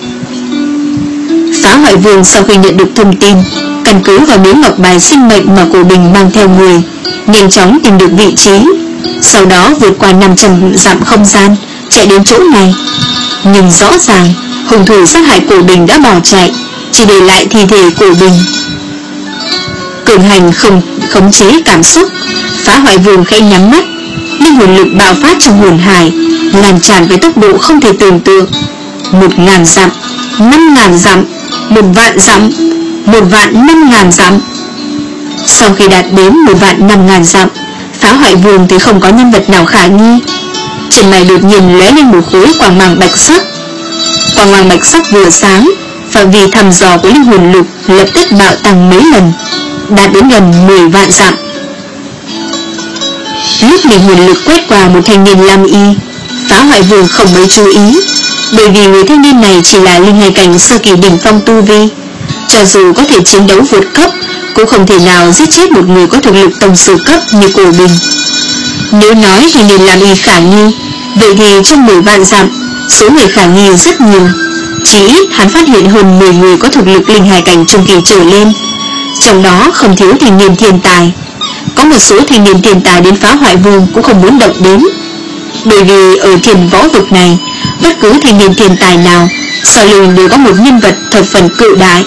Phá Hoại Vương sau khi nhận được thông tin, căn cứ vào miếng ngọc bài sinh mệnh mà Cổ Bình mang theo người, nhanh chóng tìm được vị trí, sau đó vượt qua năm trăm dặm không gian chạy đến chỗ này. Nhưng rõ ràng hung thủ sát hại Cổ Bình đã bỏ chạy, chỉ để lại thi thể Cổ Bình. Cường hành không khống chế cảm xúc, Phá Hoại Vương khẽ nhắm mắt, linh hồn lực bạo phát trong hồn hải, lan tràn với tốc độ không thể tưởng tượng. Một ngàn dặm, năm ngàn dặm, một vạn dặm, một vạn năm ngàn dặm. Sau khi đạt đến một vạn năm ngàn dặm, Phá Hoại Vương thì không có nhân vật nào khả nghi. Trên mày đột nhiên lóe lên một khối quang mang bạch sắc. Quang mang bạch sắc vừa sáng, phạm vi thăm dò của linh hồn lực lập tức bạo tăng mấy lần, đạt đến gần mười vạn dặm. Lúc linh hồn lực quét qua một thanh niên lam y, Phá Hoại Vương không mấy chú ý, bởi vì người thanh niên này chỉ là linh hải cảnh sơ kỳ đỉnh phong tu vi, cho dù có thể chiến đấu vượt cấp cũng không thể nào giết chết một người có thực lực tông sư cấp như Cổ Bình. Nếu nói thanh niên lam y khả nghi, vậy thì trong mười vạn dặm, số người khả nghi rất nhiều. Chỉ ít hắn phát hiện hơn mười người có thực lực linh hải cảnh trung kỳ trở lên, trong đó không thiếu thanh niên thiên tài. Có một số thanh niên thiên tài đến Phá Hoại Vương cũng không muốn động đến, bởi vì ở thiên võ vực này, bất cứ thanh niên thiên tài nào sau lưng đều có một nhân vật thập phần cự đại.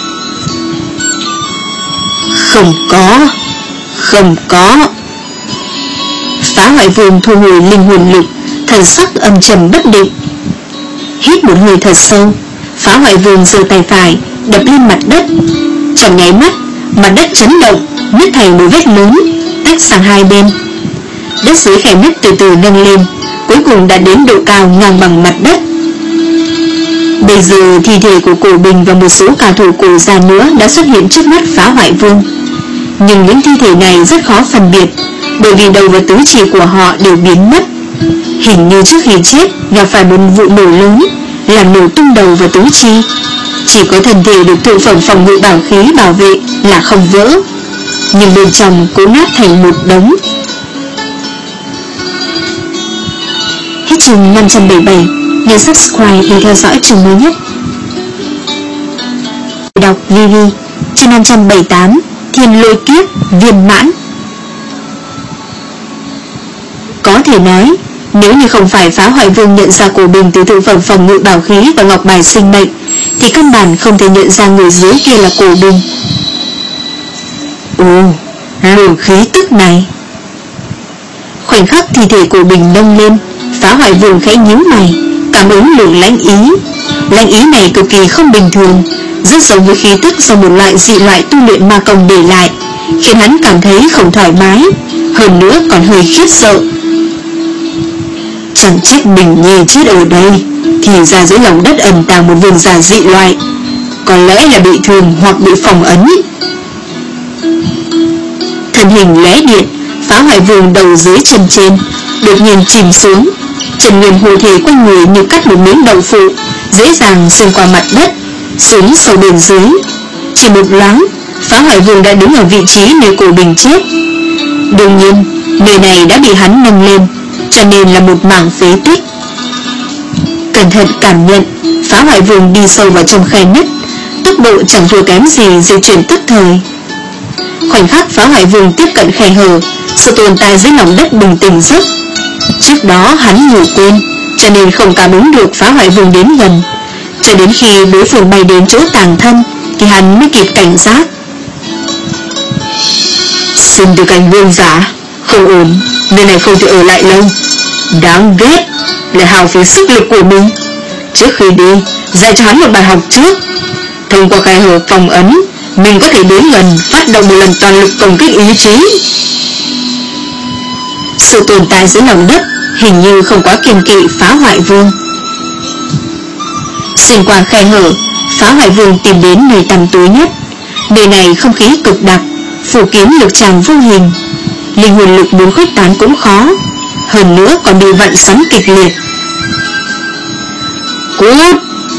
Không có, không có. Phá Hoại Vương thu hồi linh hồn lực, thần sắc âm trầm bất định. Hít một hơi thật sâu, Phá Hoại Vương giơ tay phải đập lên mặt đất. Trong nháy mắt, mặt đất chấn động, nứt thành một vết lớn, tách sang hai bên. Đất dưới khe nứt từ từ nâng lên, cuối cùng đã đến độ cao ngang bằng mặt đất. Bây giờ thi thể của Cổ Bình và một số cao thủ cổ gia nữa đã xuất hiện trước mắt Phá Hoại Vương. Nhưng những thi thể này rất khó phân biệt, bởi vì đầu và tứ chi của họ đều biến mất. Hình như trước khi chết gặp phải một vụ nổ lớn, làm nổ tung đầu và tứ chi. Chỉ có thân thể được thượng phẩm phòng ngự bảo khí bảo vệ là không vỡ, nhưng bên trong cũng nát thành một đống. Hết chương năm trăm bảy mươi bảy. Nhớ subscribe để theo dõi chương mới nhất. Đọc vê vê. Chương năm trăm bảy mươi tám. Thiên Lôi Kiếp viên mãn. Có thể nói, nếu như không phải Phá Hoại Vương nhận ra Cổ Bình từ thượng phẩm phòng ngự bảo khí và ngọc bài sinh mệnh, thì căn bản không thể nhận ra người dưới kia là Cổ Bình. Ồ, luồng khí tức này. Khoảnh khắc thi thể Cổ Bình nâng lên, Phá Hoại Vương khẽ nhíu mày, cảm ứng luồng lãnh ý. Lãnh ý này cực kỳ không bình thường, rất giống với khí tức do một loại dị loại tu luyện ma công để lại, khiến hắn cảm thấy không thoải mái, hơn nữa còn hơi khiếp sợ. Chẳng trách Bình Nhi chết ở đây, thì ra dưới lòng đất ẩn tàng một vương giả dị loại, có lẽ là bị thương hoặc bị phong ấn. Thân hình lóe điện, Phá Hoại Vương đầu dưới chân trên đột nhiên chìm xuống, trần nguyên hồ thể quanh người như cắt một miếng đậu phụ, dễ dàng xuyên qua mặt đất xuống sâu bên dưới. Chỉ một loáng, Phá Hoại Vương đã đứng ở vị trí nơi Cổ Bình chết. Đương nhiên, nơi này đã bị hắn nâng lên, cho nên là một mảng phế tích. Cẩn thận cảm nhận, phá hoại vương đi sâu vào trong khe nứt, tốc độ chẳng thua kém gì di chuyển tức thời. Khoảnh khắc phá hoại vương tiếp cận khe hở, sự tồn tại dưới lòng đất bừng tỉnh giấc. Trước đó hắn ngủ quên, cho nên không cảm ứng được phá hoại vương đến gần. Cho đến khi đối phương bay đến chỗ tàng thân thì hắn mới kịp cảnh giác. Xin từ cảnh vương giả, không ổn, nơi này không thể ở lại lâu. Đáng ghét, lại hao phí sức lực của mình. Trước khi đi, dạy cho hắn một bài học trước. Thông qua khe hở phòng ấn, mình có thể đến gần phát động một lần toàn lực công kích ý chí. Sự tồn tại dưới lòng đất hình như không quá kiêng kỵ phá hoại vương. Xuyên qua khe hở, phá hoại vương tìm đến nơi tăm tối nhất. Nơi này không khí cực đặc, phủ kín lực tràn vô hình, linh hồn lực muốn khuếch tán cũng khó, hơn nữa còn bị vặn xoắn kịch liệt. Cút!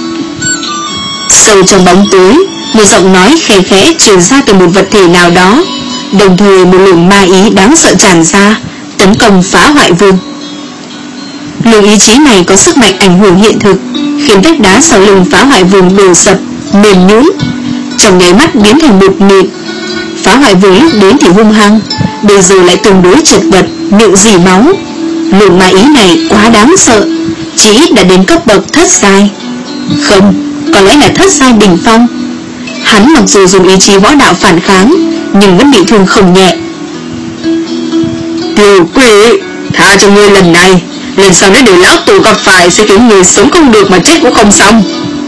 Sâu trong bóng tối, một giọng nói khẽ khẽ truyền ra từ một vật thể nào đó, đồng thời một luồng ma ý đáng sợ tràn ra, tấn công phá hoại vương. Luồng ý chí này có sức mạnh ảnh hưởng hiện thực, khiến vách đá sau lưng phá hoại vương đổ sập, mềm nhũn, trong nháy mắt biến thành một mịn. Phá hoại vương lúc đến thì hung hăng, bây giờ lại tương đối chật vật, miệng rỉ máu. Luồng ma ý này quá đáng sợ, chỉ ít đã đến cấp bậc thất giai. Không, có lẽ là thất giai đỉnh phong. Hắn mặc dù dùng ý chí võ đạo phản kháng, nhưng vẫn bị thương không nhẹ. Tiểu quỷ, tha cho ngươi lần này, lần sau nếu để lão tù gặp phải sẽ khiến người sống không được mà chết cũng không xong.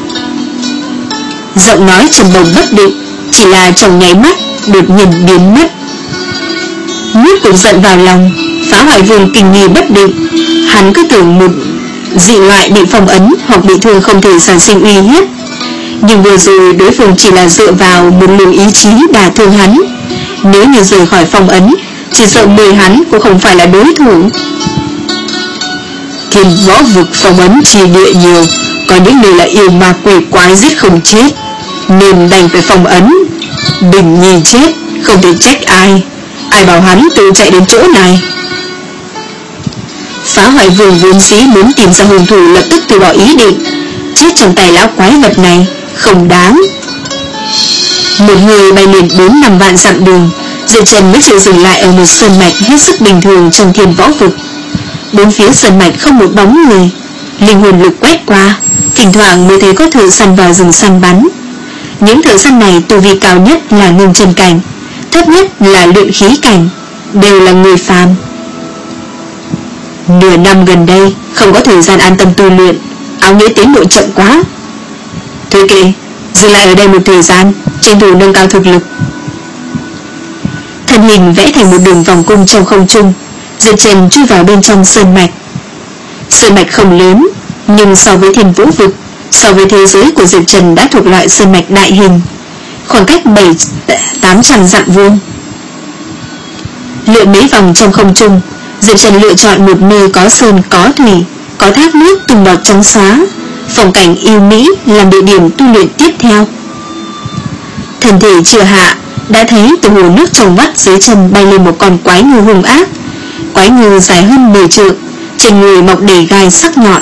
Giọng nói trầm bồng bất định, chỉ là trong nháy mắt đột nhiên biến mất. Nuốt cục giận vào lòng, phá hoại vương kinh nghi bất định. Hắn cứ tưởng một dị loại bị phong ấn hoặc bị thương không thể sản sinh uy hiếp, nhưng vừa rồi đối phương chỉ là dựa vào một luồng ý chí đả thương hắn. Nếu như rời khỏi phong ấn, chỉ sợ mười hắn cũng không phải là đối thủ. Thiên võ vực phong ấn chi địa nhiều, có những nơi là yêu ma quỷ quái giết không chết, nên đành phải phong ấn. Bình nhi chết, không thể trách ai. Ai bảo hắn tự chạy đến chỗ này. Phá hoại vương vốn dĩ muốn tìm ra hung thủ, lập tức từ bỏ ý định. Chết trong tay lão quái vật này không đáng. Một người bay liền bốn năm vạn dặm đường, Diệp Trần mới chịu dừng lại ở một sơn mạch hết sức bình thường trong thiên võ vực. Bốn phía sơn mạch không một bóng người, linh hồn lực quét qua, thỉnh thoảng mới thấy có thợ săn vào rừng săn bắn. Những thợ săn này tu vi cao nhất là ngưng chân cảnh, thấp nhất là luyện khí cảnh, đều là người phàm. Nửa năm gần đây không có thời gian an tâm tu luyện, áo nghĩa tiến bộ chậm quá. Thôi kệ, dừng lại ở đây một thời gian, tranh thủ nâng cao thực lực. Thân hình vẽ thành một đường vòng cung trong không trung, Diệp Trần chui vào bên trong sơn mạch. Sơn mạch không lớn, nhưng so với thiên vũ vực, so với thế giới của Diệp Trần đã thuộc loại sơn mạch đại hình, khoảng cách bảy tám trăm dặm vuông. Lượn mấy vòng trong không trung, Diệp Trần lựa chọn một nơi có sơn có thủy, có thác nước từng đọt trắng xóa, phong cảnh yêu mỹ làm địa điểm tu luyện tiếp theo. Thân thể chưa hạ, đã thấy từ hồ nước trong vắt dưới chân bay lên một con quái ngư hung ác. Quái ngư dài hơn mười trượng, trên người mọc đầy gai sắc nhọn,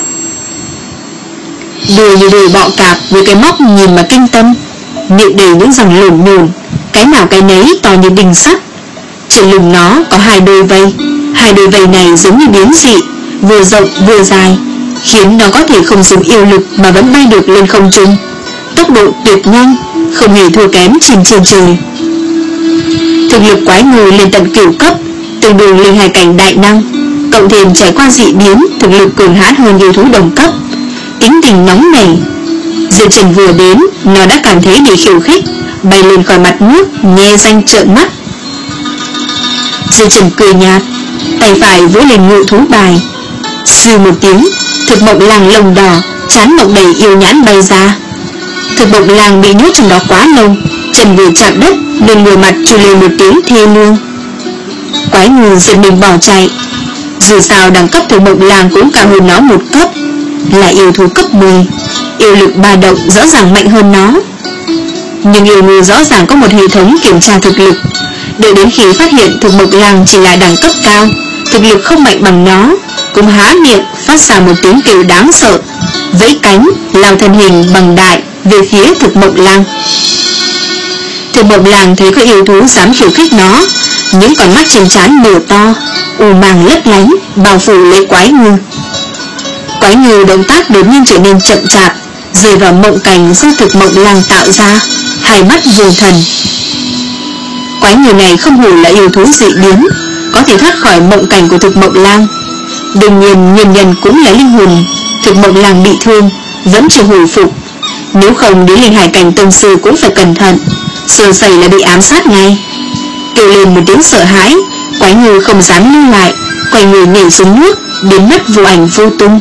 đuôi như đuôi bọ cạp với cái móc nhìn mà kinh tâm, miệng đầy những răng lổn nhổn, cái nào cái nấy to như đinh sắt. Trên lưng nó có hai đôi vây, hai đôi vây này giống như biến dị, vừa rộng vừa dài, khiến nó có thể không dùng yêu lực mà vẫn bay được lên không trung. Tốc độ tuyệt nhanh, không hề thua kém chim trên trời. Thực lực quái ngư lên tận cửu cấp, tương đương linh hai cảnh đại năng, cộng thêm trải qua dị biến, thực lực cường hãn hơn yêu thú đồng cấp. Tính tình nóng nảy, Diệp Trần vừa đến, nó đã cảm thấy bị khiêu khích, bay lên khỏi mặt nước, nhe răng trợn mắt. Diệp Trần cười nhạt, tay phải vỗ lên ngự thú bài, sư một tiếng, thực mộng lang lông đỏ, trán mọc đầy yêu nhãn bay ra. Thực mộng lang bị nhốt trong đó quá lâu, chân vừa chạm đất, lên người mặt chui lên một tiếng thê lương. Quái ngư giật mình bỏ chạy. Dù sao đẳng cấp thực mộng lang cũng cao hơn nó một cấp, là yêu thú cấp mười, yêu lực ba động rõ ràng mạnh hơn nó. Nhưng yêu ngư rõ ràng có một hệ thống kiểm tra thực lực. Đợi đến khi phát hiện thực mộng lang chỉ là đẳng cấp cao, thực lực không mạnh bằng nó, cũng há miệng phát ra một tiếng kêu đáng sợ, vẫy cánh lao thân hình bằng đại về phía Thực Mộng Lang. Thực Mộng Lang thấy có yêu thú dám khiêu khích nó, những con mắt trên trán mở to, u màng lấp lánh bao phủ lấy Quái Ngư. Quái Ngư động tác đột nhiên trở nên chậm chạp, rơi vào mộng cảnh do Thực Mộng Lang tạo ra, hai mắt vô thần. Quái Ngư này không hổ là yêu thú dị biến, có thể thoát khỏi mộng cảnh của Thực Mộng Lang. Đương nhiên nguyên nhân cũng là linh hồn Thực Mộng Lang bị thương, vẫn chưa hồi phục. Nếu không đến linh hải cảnh tông sư cũng phải cẩn thận, sơ sẩy là bị ám sát ngay. Kêu lên một tiếng sợ hãi, Quái Ngư không dám lưu lại, quay người nhảy xuống nước, biến mất vô ảnh vô tung.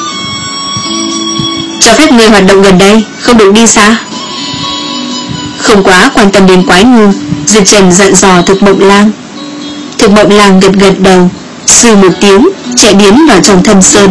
Cho phép người hoạt động gần đây, không được đi xa. Không quá quan tâm đến Quái Ngư, Diệp Trần dặn dò Thực Mộng Lang. Thực Mộng Lang gật gật đầu, sư một tiếng chạy biến vào trong thâm sơn.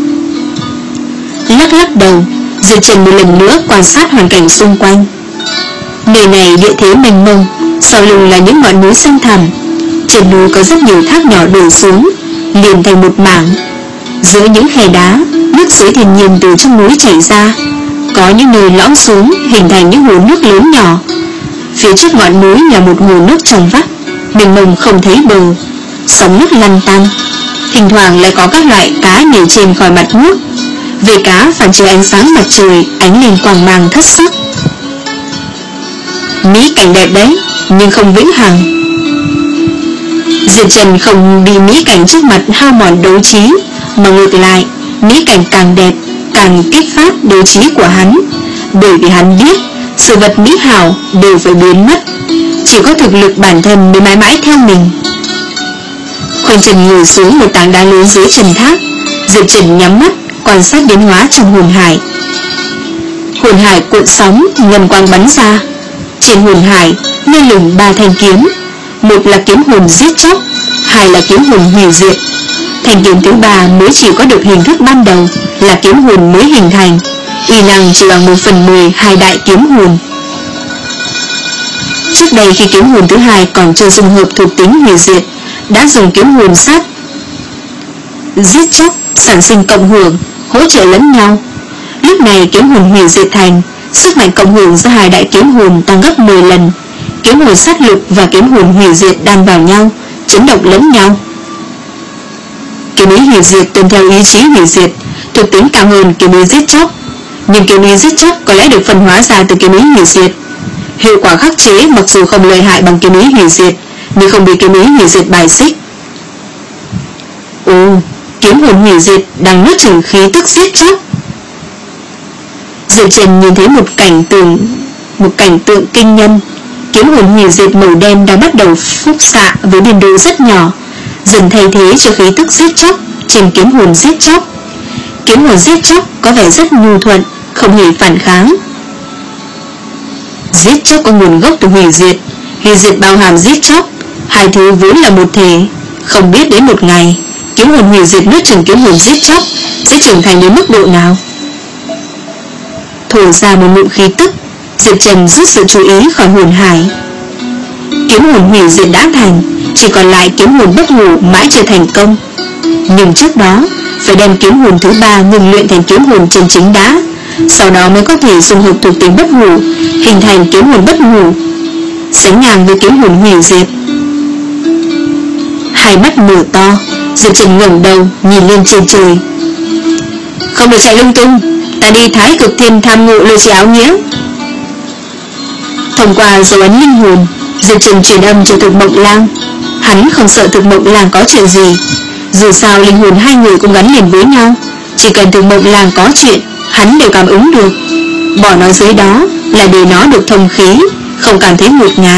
Lắc lắc đầu, Diệp Trần một lần nữa quan sát hoàn cảnh xung quanh. Nơi này địa thế mênh mông, sau lưng là những ngọn núi xanh thẳm. Trên núi có rất nhiều thác nhỏ đổ xuống, liền thành một mảng. Giữa những khe đá, nước suối thiên nhiên từ trong núi chảy ra, có những nơi lõm xuống hình thành những hồ nước lớn nhỏ. Phía trước ngọn núi là một hồ nước trong vắt, mênh mông không thấy bờ, sóng nước lăn tăn. Thỉnh thoảng lại có các loại cá nhảy trên khỏi mặt nước. Về cá phản chiếu ánh sáng mặt trời ánh lên quang mang thất sắc. Mỹ cảnh đẹp đấy, nhưng không vĩnh hằng. Diệp Trần không bị mỹ cảnh trước mặt hao mòn đấu trí, mà ngược lại, mỹ cảnh càng đẹp càng kích phát đấu trí của hắn, bởi vì hắn biết sự vật mỹ hảo đều phải biến mất, chỉ có thực lực bản thân mới mãi mãi theo mình. Khoanh chân ngồi xuống một tảng đá lớn dưới chân thác, Diệp Trần nhắm mắt quan sát biến hóa trong hồn hải. Hồn hải cuộn sóng, ngân quang bắn ra. Trên hồn hải lơ lửng ba thanh kiếm, một là kiếm hồn giết chóc, hai là kiếm hồn hủy diệt. Thanh kiếm thứ ba mới chỉ có được hình thức ban đầu, là kiếm hồn mới hình thành, uy năng chỉ bằng một phần mười hai đại kiếm hồn. Trước đây khi kiếm hồn thứ hai còn chưa dung hợp thuộc tính hủy diệt, đã dùng kiếm hồn sát giết chóc sản sinh cộng hưởng, hỗ trợ lẫn nhau. Lúc này kiếm hồn hủy diệt thành, sức mạnh cộng hưởng giữa hai đại kiếm hồn tăng gấp mười lần. Kiếm hồn sát lục và kiếm hồn hủy diệt đan vào nhau, chấn động lẫn nhau. Kiếm ý hủy diệt tuân theo ý chí hủy diệt, thuộc tính cao hơn kiếm ý giết chóc, nhưng kiếm ý giết chóc có lẽ được phân hóa ra từ kiếm ý hủy diệt. Hiệu quả khắc chế mặc dù không lợi hại bằng kiếm ý hủy diệt, nhưng không bị kiếm ý hủy diệt bài xích. Ồ, kiếm hồn hủy diệt đang nuốt chửng khí tức giết chóc. Diệp Trần nhìn thấy một cảnh tượng một cảnh tượng kinh nhân. Kiếm hồn hủy diệt màu đen đã bắt đầu phúc xạ với biên độ rất nhỏ, dần thay thế cho khí tức giết chóc trên kiếm hồn giết chóc. Kiếm hồn giết chóc có vẻ rất nhu thuận, không hề phản kháng. Giết chóc có nguồn gốc từ hủy diệt, hủy diệt bao hàm giết chóc, hai thứ vốn là một thể. Không biết đến một ngày kiếm hồn hủy diệt nuốt chửng kiếm hồn giết chóc sẽ trưởng thành đến mức độ nào. Thổi ra một ngụm khí tức, Diệp Trần rút sự chú ý khỏi hồn hải. Kiếm hồn hủy diệt đã thành, chỉ còn lại kiếm hồn bất hủ mãi chưa thành công. Nhưng trước đó phải đem kiếm hồn thứ ba ngừng luyện thành kiếm hồn chân chính đã, sau đó mới có thể dung hợp thuộc tính bất hủ, hình thành kiếm hồn bất hủ, sánh ngang với kiếm hồn hủy diệt. Hai mắt mở to, Diệp Trần ngẩng đầu nhìn lên trên trời. Không được chạy lung tung, ta đi Thái Cực Thiên tham ngộ lôi chỉ áo nghĩa. Thông qua dấu ấn linh hồn, Diệp Trần truyền âm cho Thực Mộng Lang. Hắn không sợ Thực Mộng Lang có chuyện gì, dù sao linh hồn hai người cũng gắn liền với nhau, chỉ cần Thực Mộng Lang có chuyện, hắn đều cảm ứng được. Bỏ nó dưới đó là để nó được thông khí, không cảm thấy ngột ngạt.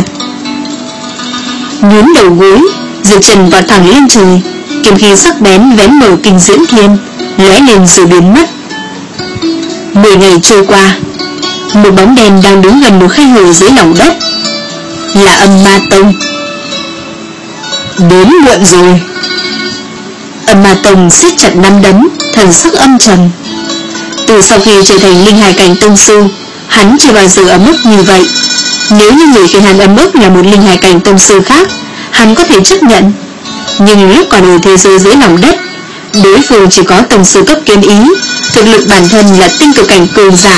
Nhún đầu gối, Diệp Trần vọt thẳng lên trời, kiếm khí sắc bén vén mở Kinh Diễn Thiên, lóe lên rồi biến mất. Mười ngày trôi qua, một bóng đèn đang đứng gần một khe hở dưới lòng đất, là Âm Ma Tông. Đến muộn rồi. Âm Ma Tông siết chặt nắm đấm, thần sắc âm trầm. Từ sau khi trở thành linh hải cảnh tông sư, hắn chưa bao giờ ấm ức như vậy. Nếu như người khiến hắn ấm ức là một linh hải cảnh tông sư khác, hắn có thể chấp nhận. Nhưng lúc còn ở thế giới dưới lòng đất, Đối phương chỉ có tầng sư cấp kiếm ý, thực lực bản thân là tinh cực cảnh cường giả.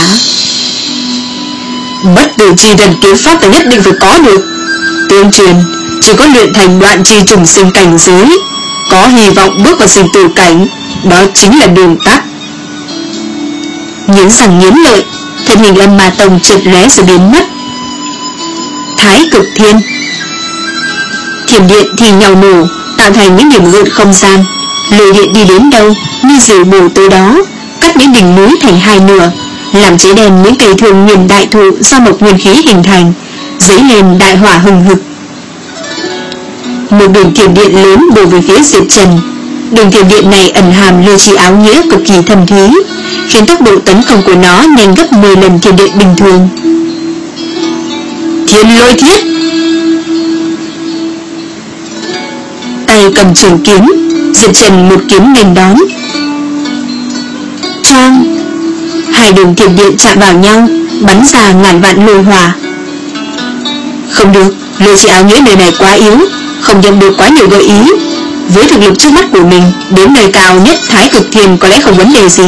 Bất tử chi thần kiếm pháp ta nhất định phải có được. Tương truyền chỉ có luyện thành đoạn chi trùng sinh cảnh giới, có hy vọng bước vào sinh tử cảnh. Đó chính là đường tắt. Nghiến răng nghiến lợi, thân hình Âm Ma Tông chợt lóe rồi biến mất. Thái Cực Thiên. Thiểm điện thì nhào nổ, tạo thành những điểm gợn không gian. Lôi điện đi đến đâu như diều bổ tới đó, cắt những đỉnh núi thành hai nửa, làm cháy đen những cây thường nguyên đại thụ do một nguyên khí hình thành, dấy lên đại hỏa hừng hực. Một đường thiểm điện lớn bổ về phía Diệp Trần. Đường thiểm điện này ẩn hàm lôi chi áo nghĩa cực kỳ thâm thúy, khiến tốc độ tấn công của nó nhanh gấp mười lần thiểm điện bình thường. Thiên Lôi Thiết. Tay cầm trường kiếm, Diệp Trần một kiếm nghênh đón. Choang, hai đường thiểm điện chạm vào nhau, bắn ra ngàn vạn lôi hỏa. Không được, lôi chi áo nghĩa nơi này quá yếu, không nhận được quá nhiều gợi ý. Với thực lực trước mắt của mình, đến nơi cao nhất Thái Cực Thiên có lẽ không vấn đề gì.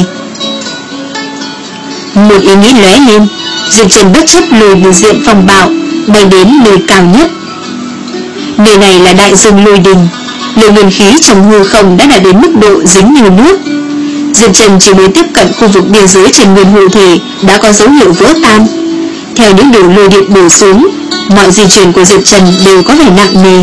Một ý nghĩ lóe lên, Diệp Trần bất chấp lùi từ diện phòng bạo, bay đến nơi cao nhất. Nơi này là đại dương lôi đình, lượng nguyên khí trong hư không đã đạt đến mức độ dính như nước. Diệp Trần chỉ mới tiếp cận khu vực biên giới trên nguyên hộ thể đã có dấu hiệu vỡ tan. Theo những đường lôi điện đổ xuống, mọi di chuyển của Diệp Trần đều có vẻ nặng nề.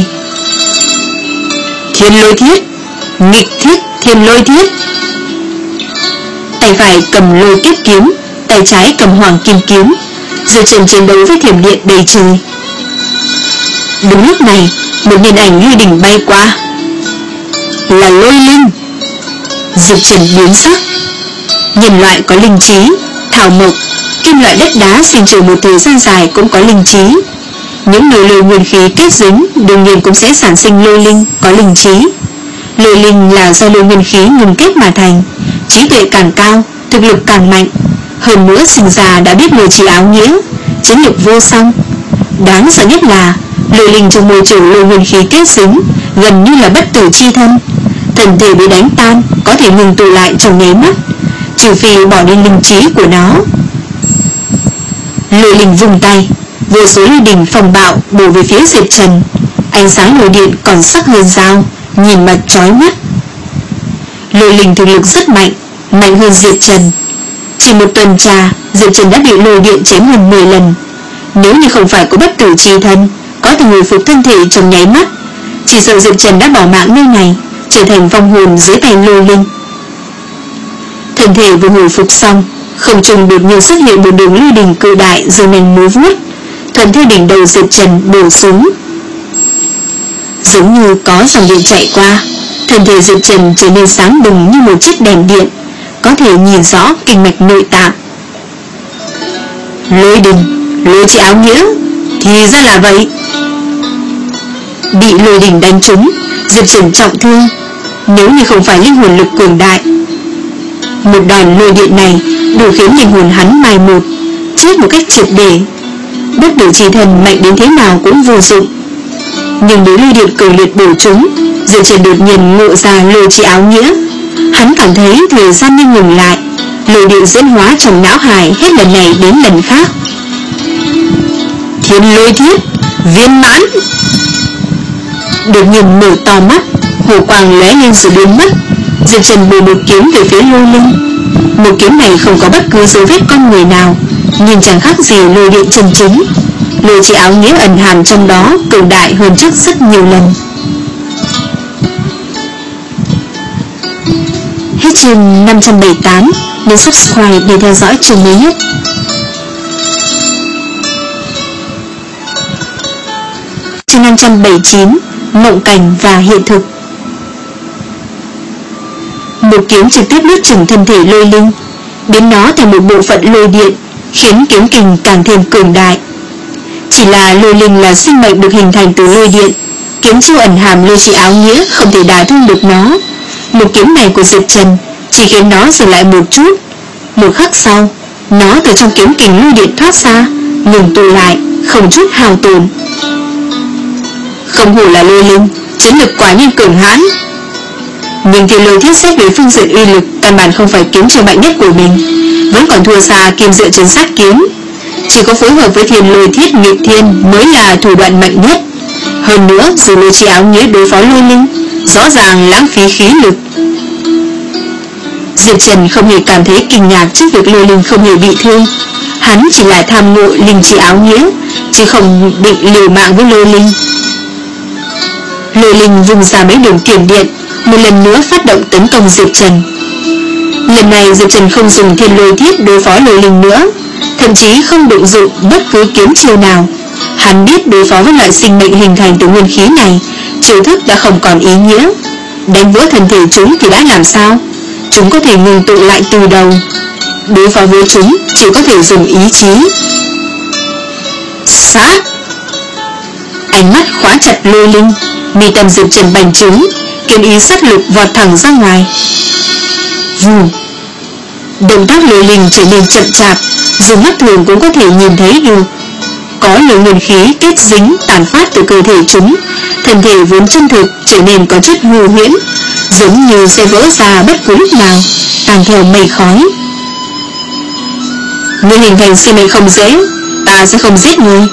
Thiên Lôi Thiết, nghịch thiết Thiên Lôi Thiết. Tay phải cầm lôi kiếp kiếm, tay trái cầm hoàng kim kiếm. Diệp Trần chiến đấu với thiểm điện đầy trời. Đúng lúc này, một nhân ảnh lôi đỉnh bay qua. Là Lôi Linh. Diệp Trần biến sắc. Nhân loại có linh trí, thảo mộc, kim loại đất đá sinh trưởng một thời gian dài cũng có linh trí. Những nơi lôi nguyên khí kết dính đương nhiên cũng sẽ sản sinh lôi linh có linh trí. Lôi linh là do lôi nguyên khí ngừng kết mà thành, trí tuệ càng cao, thực lực càng mạnh. Hơn nữa sinh ra đã biết lôi chỉ áo nghĩa, chiến lực vô song. Đáng sợ nhất là lôi linh trong môi trường lôi nguyên khí kết dính gần như là bất tử chi thân. Thân thể bị đánh tan có thể ngừng tụ lại trong nháy mắt, trừ phi bỏ đi linh trí của nó. Lôi linh vùng tay, vô số lôi đình phong bạo bổ về phía Diệp Trần. Ánh sáng lôi điện còn sắc hơn dao, nhìn mà chói mắt. Lôi linh thực lực rất mạnh, mạnh hơn Diệp Trần. Chỉ một tuần trà, Diệp Trần đã bị lôi điện chém hơn mười lần. Nếu như không phải có bất tử chi thân, có thể hồi phục thân thể trong nháy mắt, chỉ sợ Diệp Trần đã bỏ mạng nơi này, trở thành vong hồn dưới tay lôi linh. Thân thể vừa hồi phục xong, không trung đột nhiên xuất hiện một đường lôi đình cự đại giơ nành múa vuốt, thuận theo đỉnh đầu Diệp Trần đổ xuống. Giống như có dòng điện chạy qua, thân thể Diệp Trần trở nên sáng bừng như một chiếc đèn điện, có thể nhìn rõ kinh mạch nội tạng. Lôi đình, lôi chỉ áo nghĩa, thì ra là vậy. Bị lôi đình đánh trúng, Diệp Trần trọng thương. Nếu như không phải linh hồn lực cường đại, một đòn lôi điện này đủ khiến linh hồn hắn mai một, chết một cách triệt để. Bất tử chi thần mạnh đến thế nào cũng vô dụng. Nhưng nếu lôi điện cường liệt bổ trúng, Diệp Trần đột nhiên ngộ ra lôi chỉ áo nghĩa. Hắn cảm thấy thời gian như ngừng lại, lôi điện diễn hóa trong não hải hết lần này đến lần khác. Thiên Lôi Thiết, viên mãn. Đột nhiên mở to mắt, hồ quang lóe lên rồi biến mất. Diệp Trần bổ một kiếm về phía lôi linh. Một kiếm này không có bất cứ dấu vết con người nào, nhìn chẳng khác gì lôi điện chân chính. Lôi chỉ áo nghĩa ẩn hàm trong đó cường đại hơn trước rất nhiều lần. Hết chương năm trăm bảy mươi tám, nhấn subscribe để theo dõi chương mới nhất. Chương năm trăm bảy mươi chín, mộng cảnh và hiện thực. Một kiếm trực tiếp nuốt chửng thân thể lôi linh, biến nó thành một bộ phận lôi điện, khiến kiếm kình càng thêm cường đại. Chỉ là lôi linh là sinh mệnh được hình thành từ lôi điện, kiếm chiêu ẩn hàm lôi chỉ áo nghĩa không thể đả thương được nó. Một kiếm này của Diệp Trần chỉ khiến nó dừng lại một chút. Một khắc sau, nó từ trong kiếm kình lôi điện thoát ra, ngừng tụ lại, không chút hao tổn. Không hổ là lôi linh, chiến lực quả nhiên cường hãn. Nhưng thiên lôi thiết xét về phương diện uy lực căn bản không phải kiếm chiêu mạnh nhất của mình, vẫn còn thua xa kim diệu trấn sát kiếm. Chỉ có phối hợp với thiên lôi thiết nghịch thiên mới là thủ đoạn mạnh nhất. Hơn nữa dùng lôi chi áo nghĩa đối phó lôi linh rõ ràng lãng phí khí lực. Diệp Trần không hề cảm thấy kinh ngạc trước việc lôi linh không hề bị thương. Hắn chỉ là tham ngộ linh chi áo nghĩa, chứ không định liều mạng với lôi linh. Lôi linh vùng ra mấy đường tiềm điện, một lần nữa phát động tấn công Diệp Trần. Lần này Diệp Trần không dùng thiên lôi thiết đối phó lôi linh nữa, thậm chí không động dụng bất cứ kiếm chiêu nào. Hắn biết đối phó với loại sinh mệnh hình thành từ nguyên khí này, chiêu thức đã không còn ý nghĩa. Đánh vỡ thân thể chúng thì đã làm sao? Chúng có thể ngừng tụ lại từ đầu. Đối phó với chúng chỉ có thể dùng ý chí. Sát! Ánh mắt khóa chặt lôi linh, mi tâm Diệp Trần bành trướng, kiếm ý sát lục vọt thẳng ra ngoài. Vù! Động tác lôi linh trở nên chậm chạp, dùng mắt thường cũng có thể nhìn thấy được. Có lượng nguyên khí kết dính tàn phát từ cơ thể chúng, thân thể vốn chân thực trở nên có chút hư huyễn, giống như sẽ vỡ ra bất cứ lúc nào, tàn theo mây khói. Ngươi hình thành sinh mệnh không dễ, ta sẽ không giết ngươi.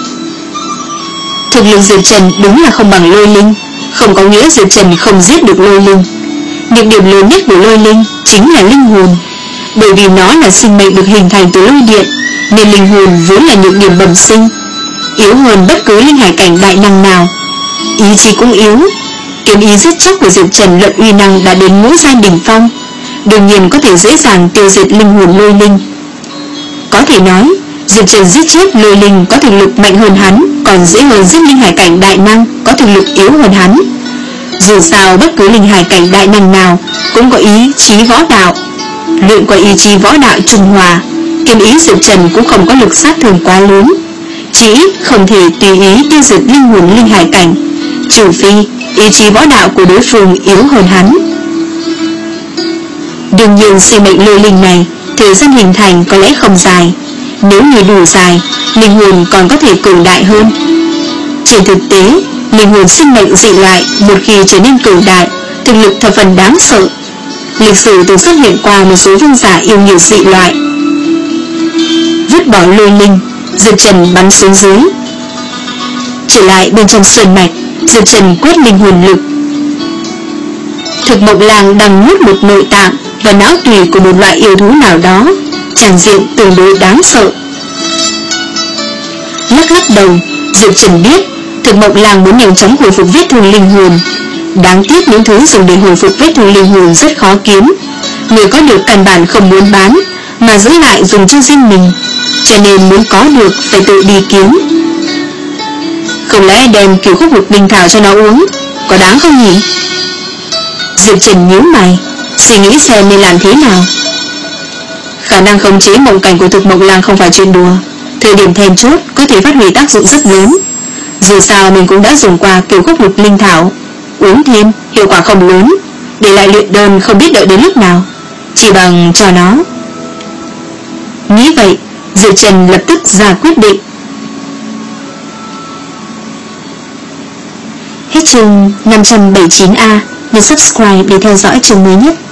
Thực lực Diệp Trần đúng là không bằng lôi linh, không có nghĩa Diệp Trần không giết được lôi linh. Nhược điểm lớn nhất của lôi linh chính là linh hồn. Bởi vì nó là sinh mệnh được hình thành từ lôi điện, nên linh hồn vốn là nhược điểm bẩm sinh, yếu hơn bất cứ linh hải cảnh đại năng nào. Ý chí cũng yếu. Kiếm ý giết chóc của Diệp Trần luận uy năng đã đến ngũ giai đỉnh phong, đương nhiên có thể dễ dàng tiêu diệt linh hồn lôi linh. Có thể nói Diệp Trần giết chết lôi linh có thực lực mạnh hơn hắn còn dễ hơn giết linh hải cảnh đại năng có thực lực yếu hơn hắn. Dù sao bất cứ linh hải cảnh đại năng nào cũng có ý chí võ đạo, luyện qua ý chí võ đạo trung hòa, kiếm ý Diệp Trần cũng không có lực sát thương quá lớn, chỉ không thể tùy ý tiêu diệt linh hồn linh hải cảnh, trừ phi ý chí võ đạo của đối phương yếu hơn hắn. Đương nhiên sinh mệnh lôi linh này thời gian hình thành có lẽ không dài, nếu như đủ dài, linh hồn còn có thể cường đại hơn. Trên thực tế, linh hồn sinh mệnh dị loại một khi trở nên cường đại, thực lực thập phần đáng sợ. Lịch sử từng xuất hiện qua một số vương giả yêu nghiệt dị loại. Vứt bỏ lôi linh, Diệp Trần bắn xuống dưới. Trở lại bên trong sơn mạch, Diệp Trần quét linh hồn lực. Thực Mộc Lang đang nuốt một nội tạng và não tùy của một loại yêu thú nào đó, tràng diện tương đối đáng sợ. Lắc lắc đầu, Diệp Trần biết Thực Mộc Lang muốn nhanh chóng hồi phục vết thương linh hồn. Đáng tiếc những thứ dùng để hồi phục vết thương linh hồn rất khó kiếm, người có được căn bản không muốn bán mà giữ lại dùng cho riêng mình, cho nên muốn có được phải tự đi kiếm. Không lẽ đem cửu khúc lục linh thảo cho nó uống, có đáng không nhỉ? Diệp Trần nhíu mày, suy nghĩ xem nên làm thế nào. Khả năng khống chế mộng cảnh của Thực Mộc Lang không phải chuyện đùa, thời điểm then chốt có thể phát huy tác dụng rất lớn. Dù sao mình cũng đã dùng qua cửu khúc lục linh thảo, uống thêm hiệu quả không lớn, để lại luyện đơn không biết đợi đến lúc nào, chỉ bằng cho nó. Nghĩ vậy, Diệp Trần lập tức ra quyết định. Hết chương năm trăm bảy mươi chín A, nhấn subscribe để theo dõi chương mới nhất.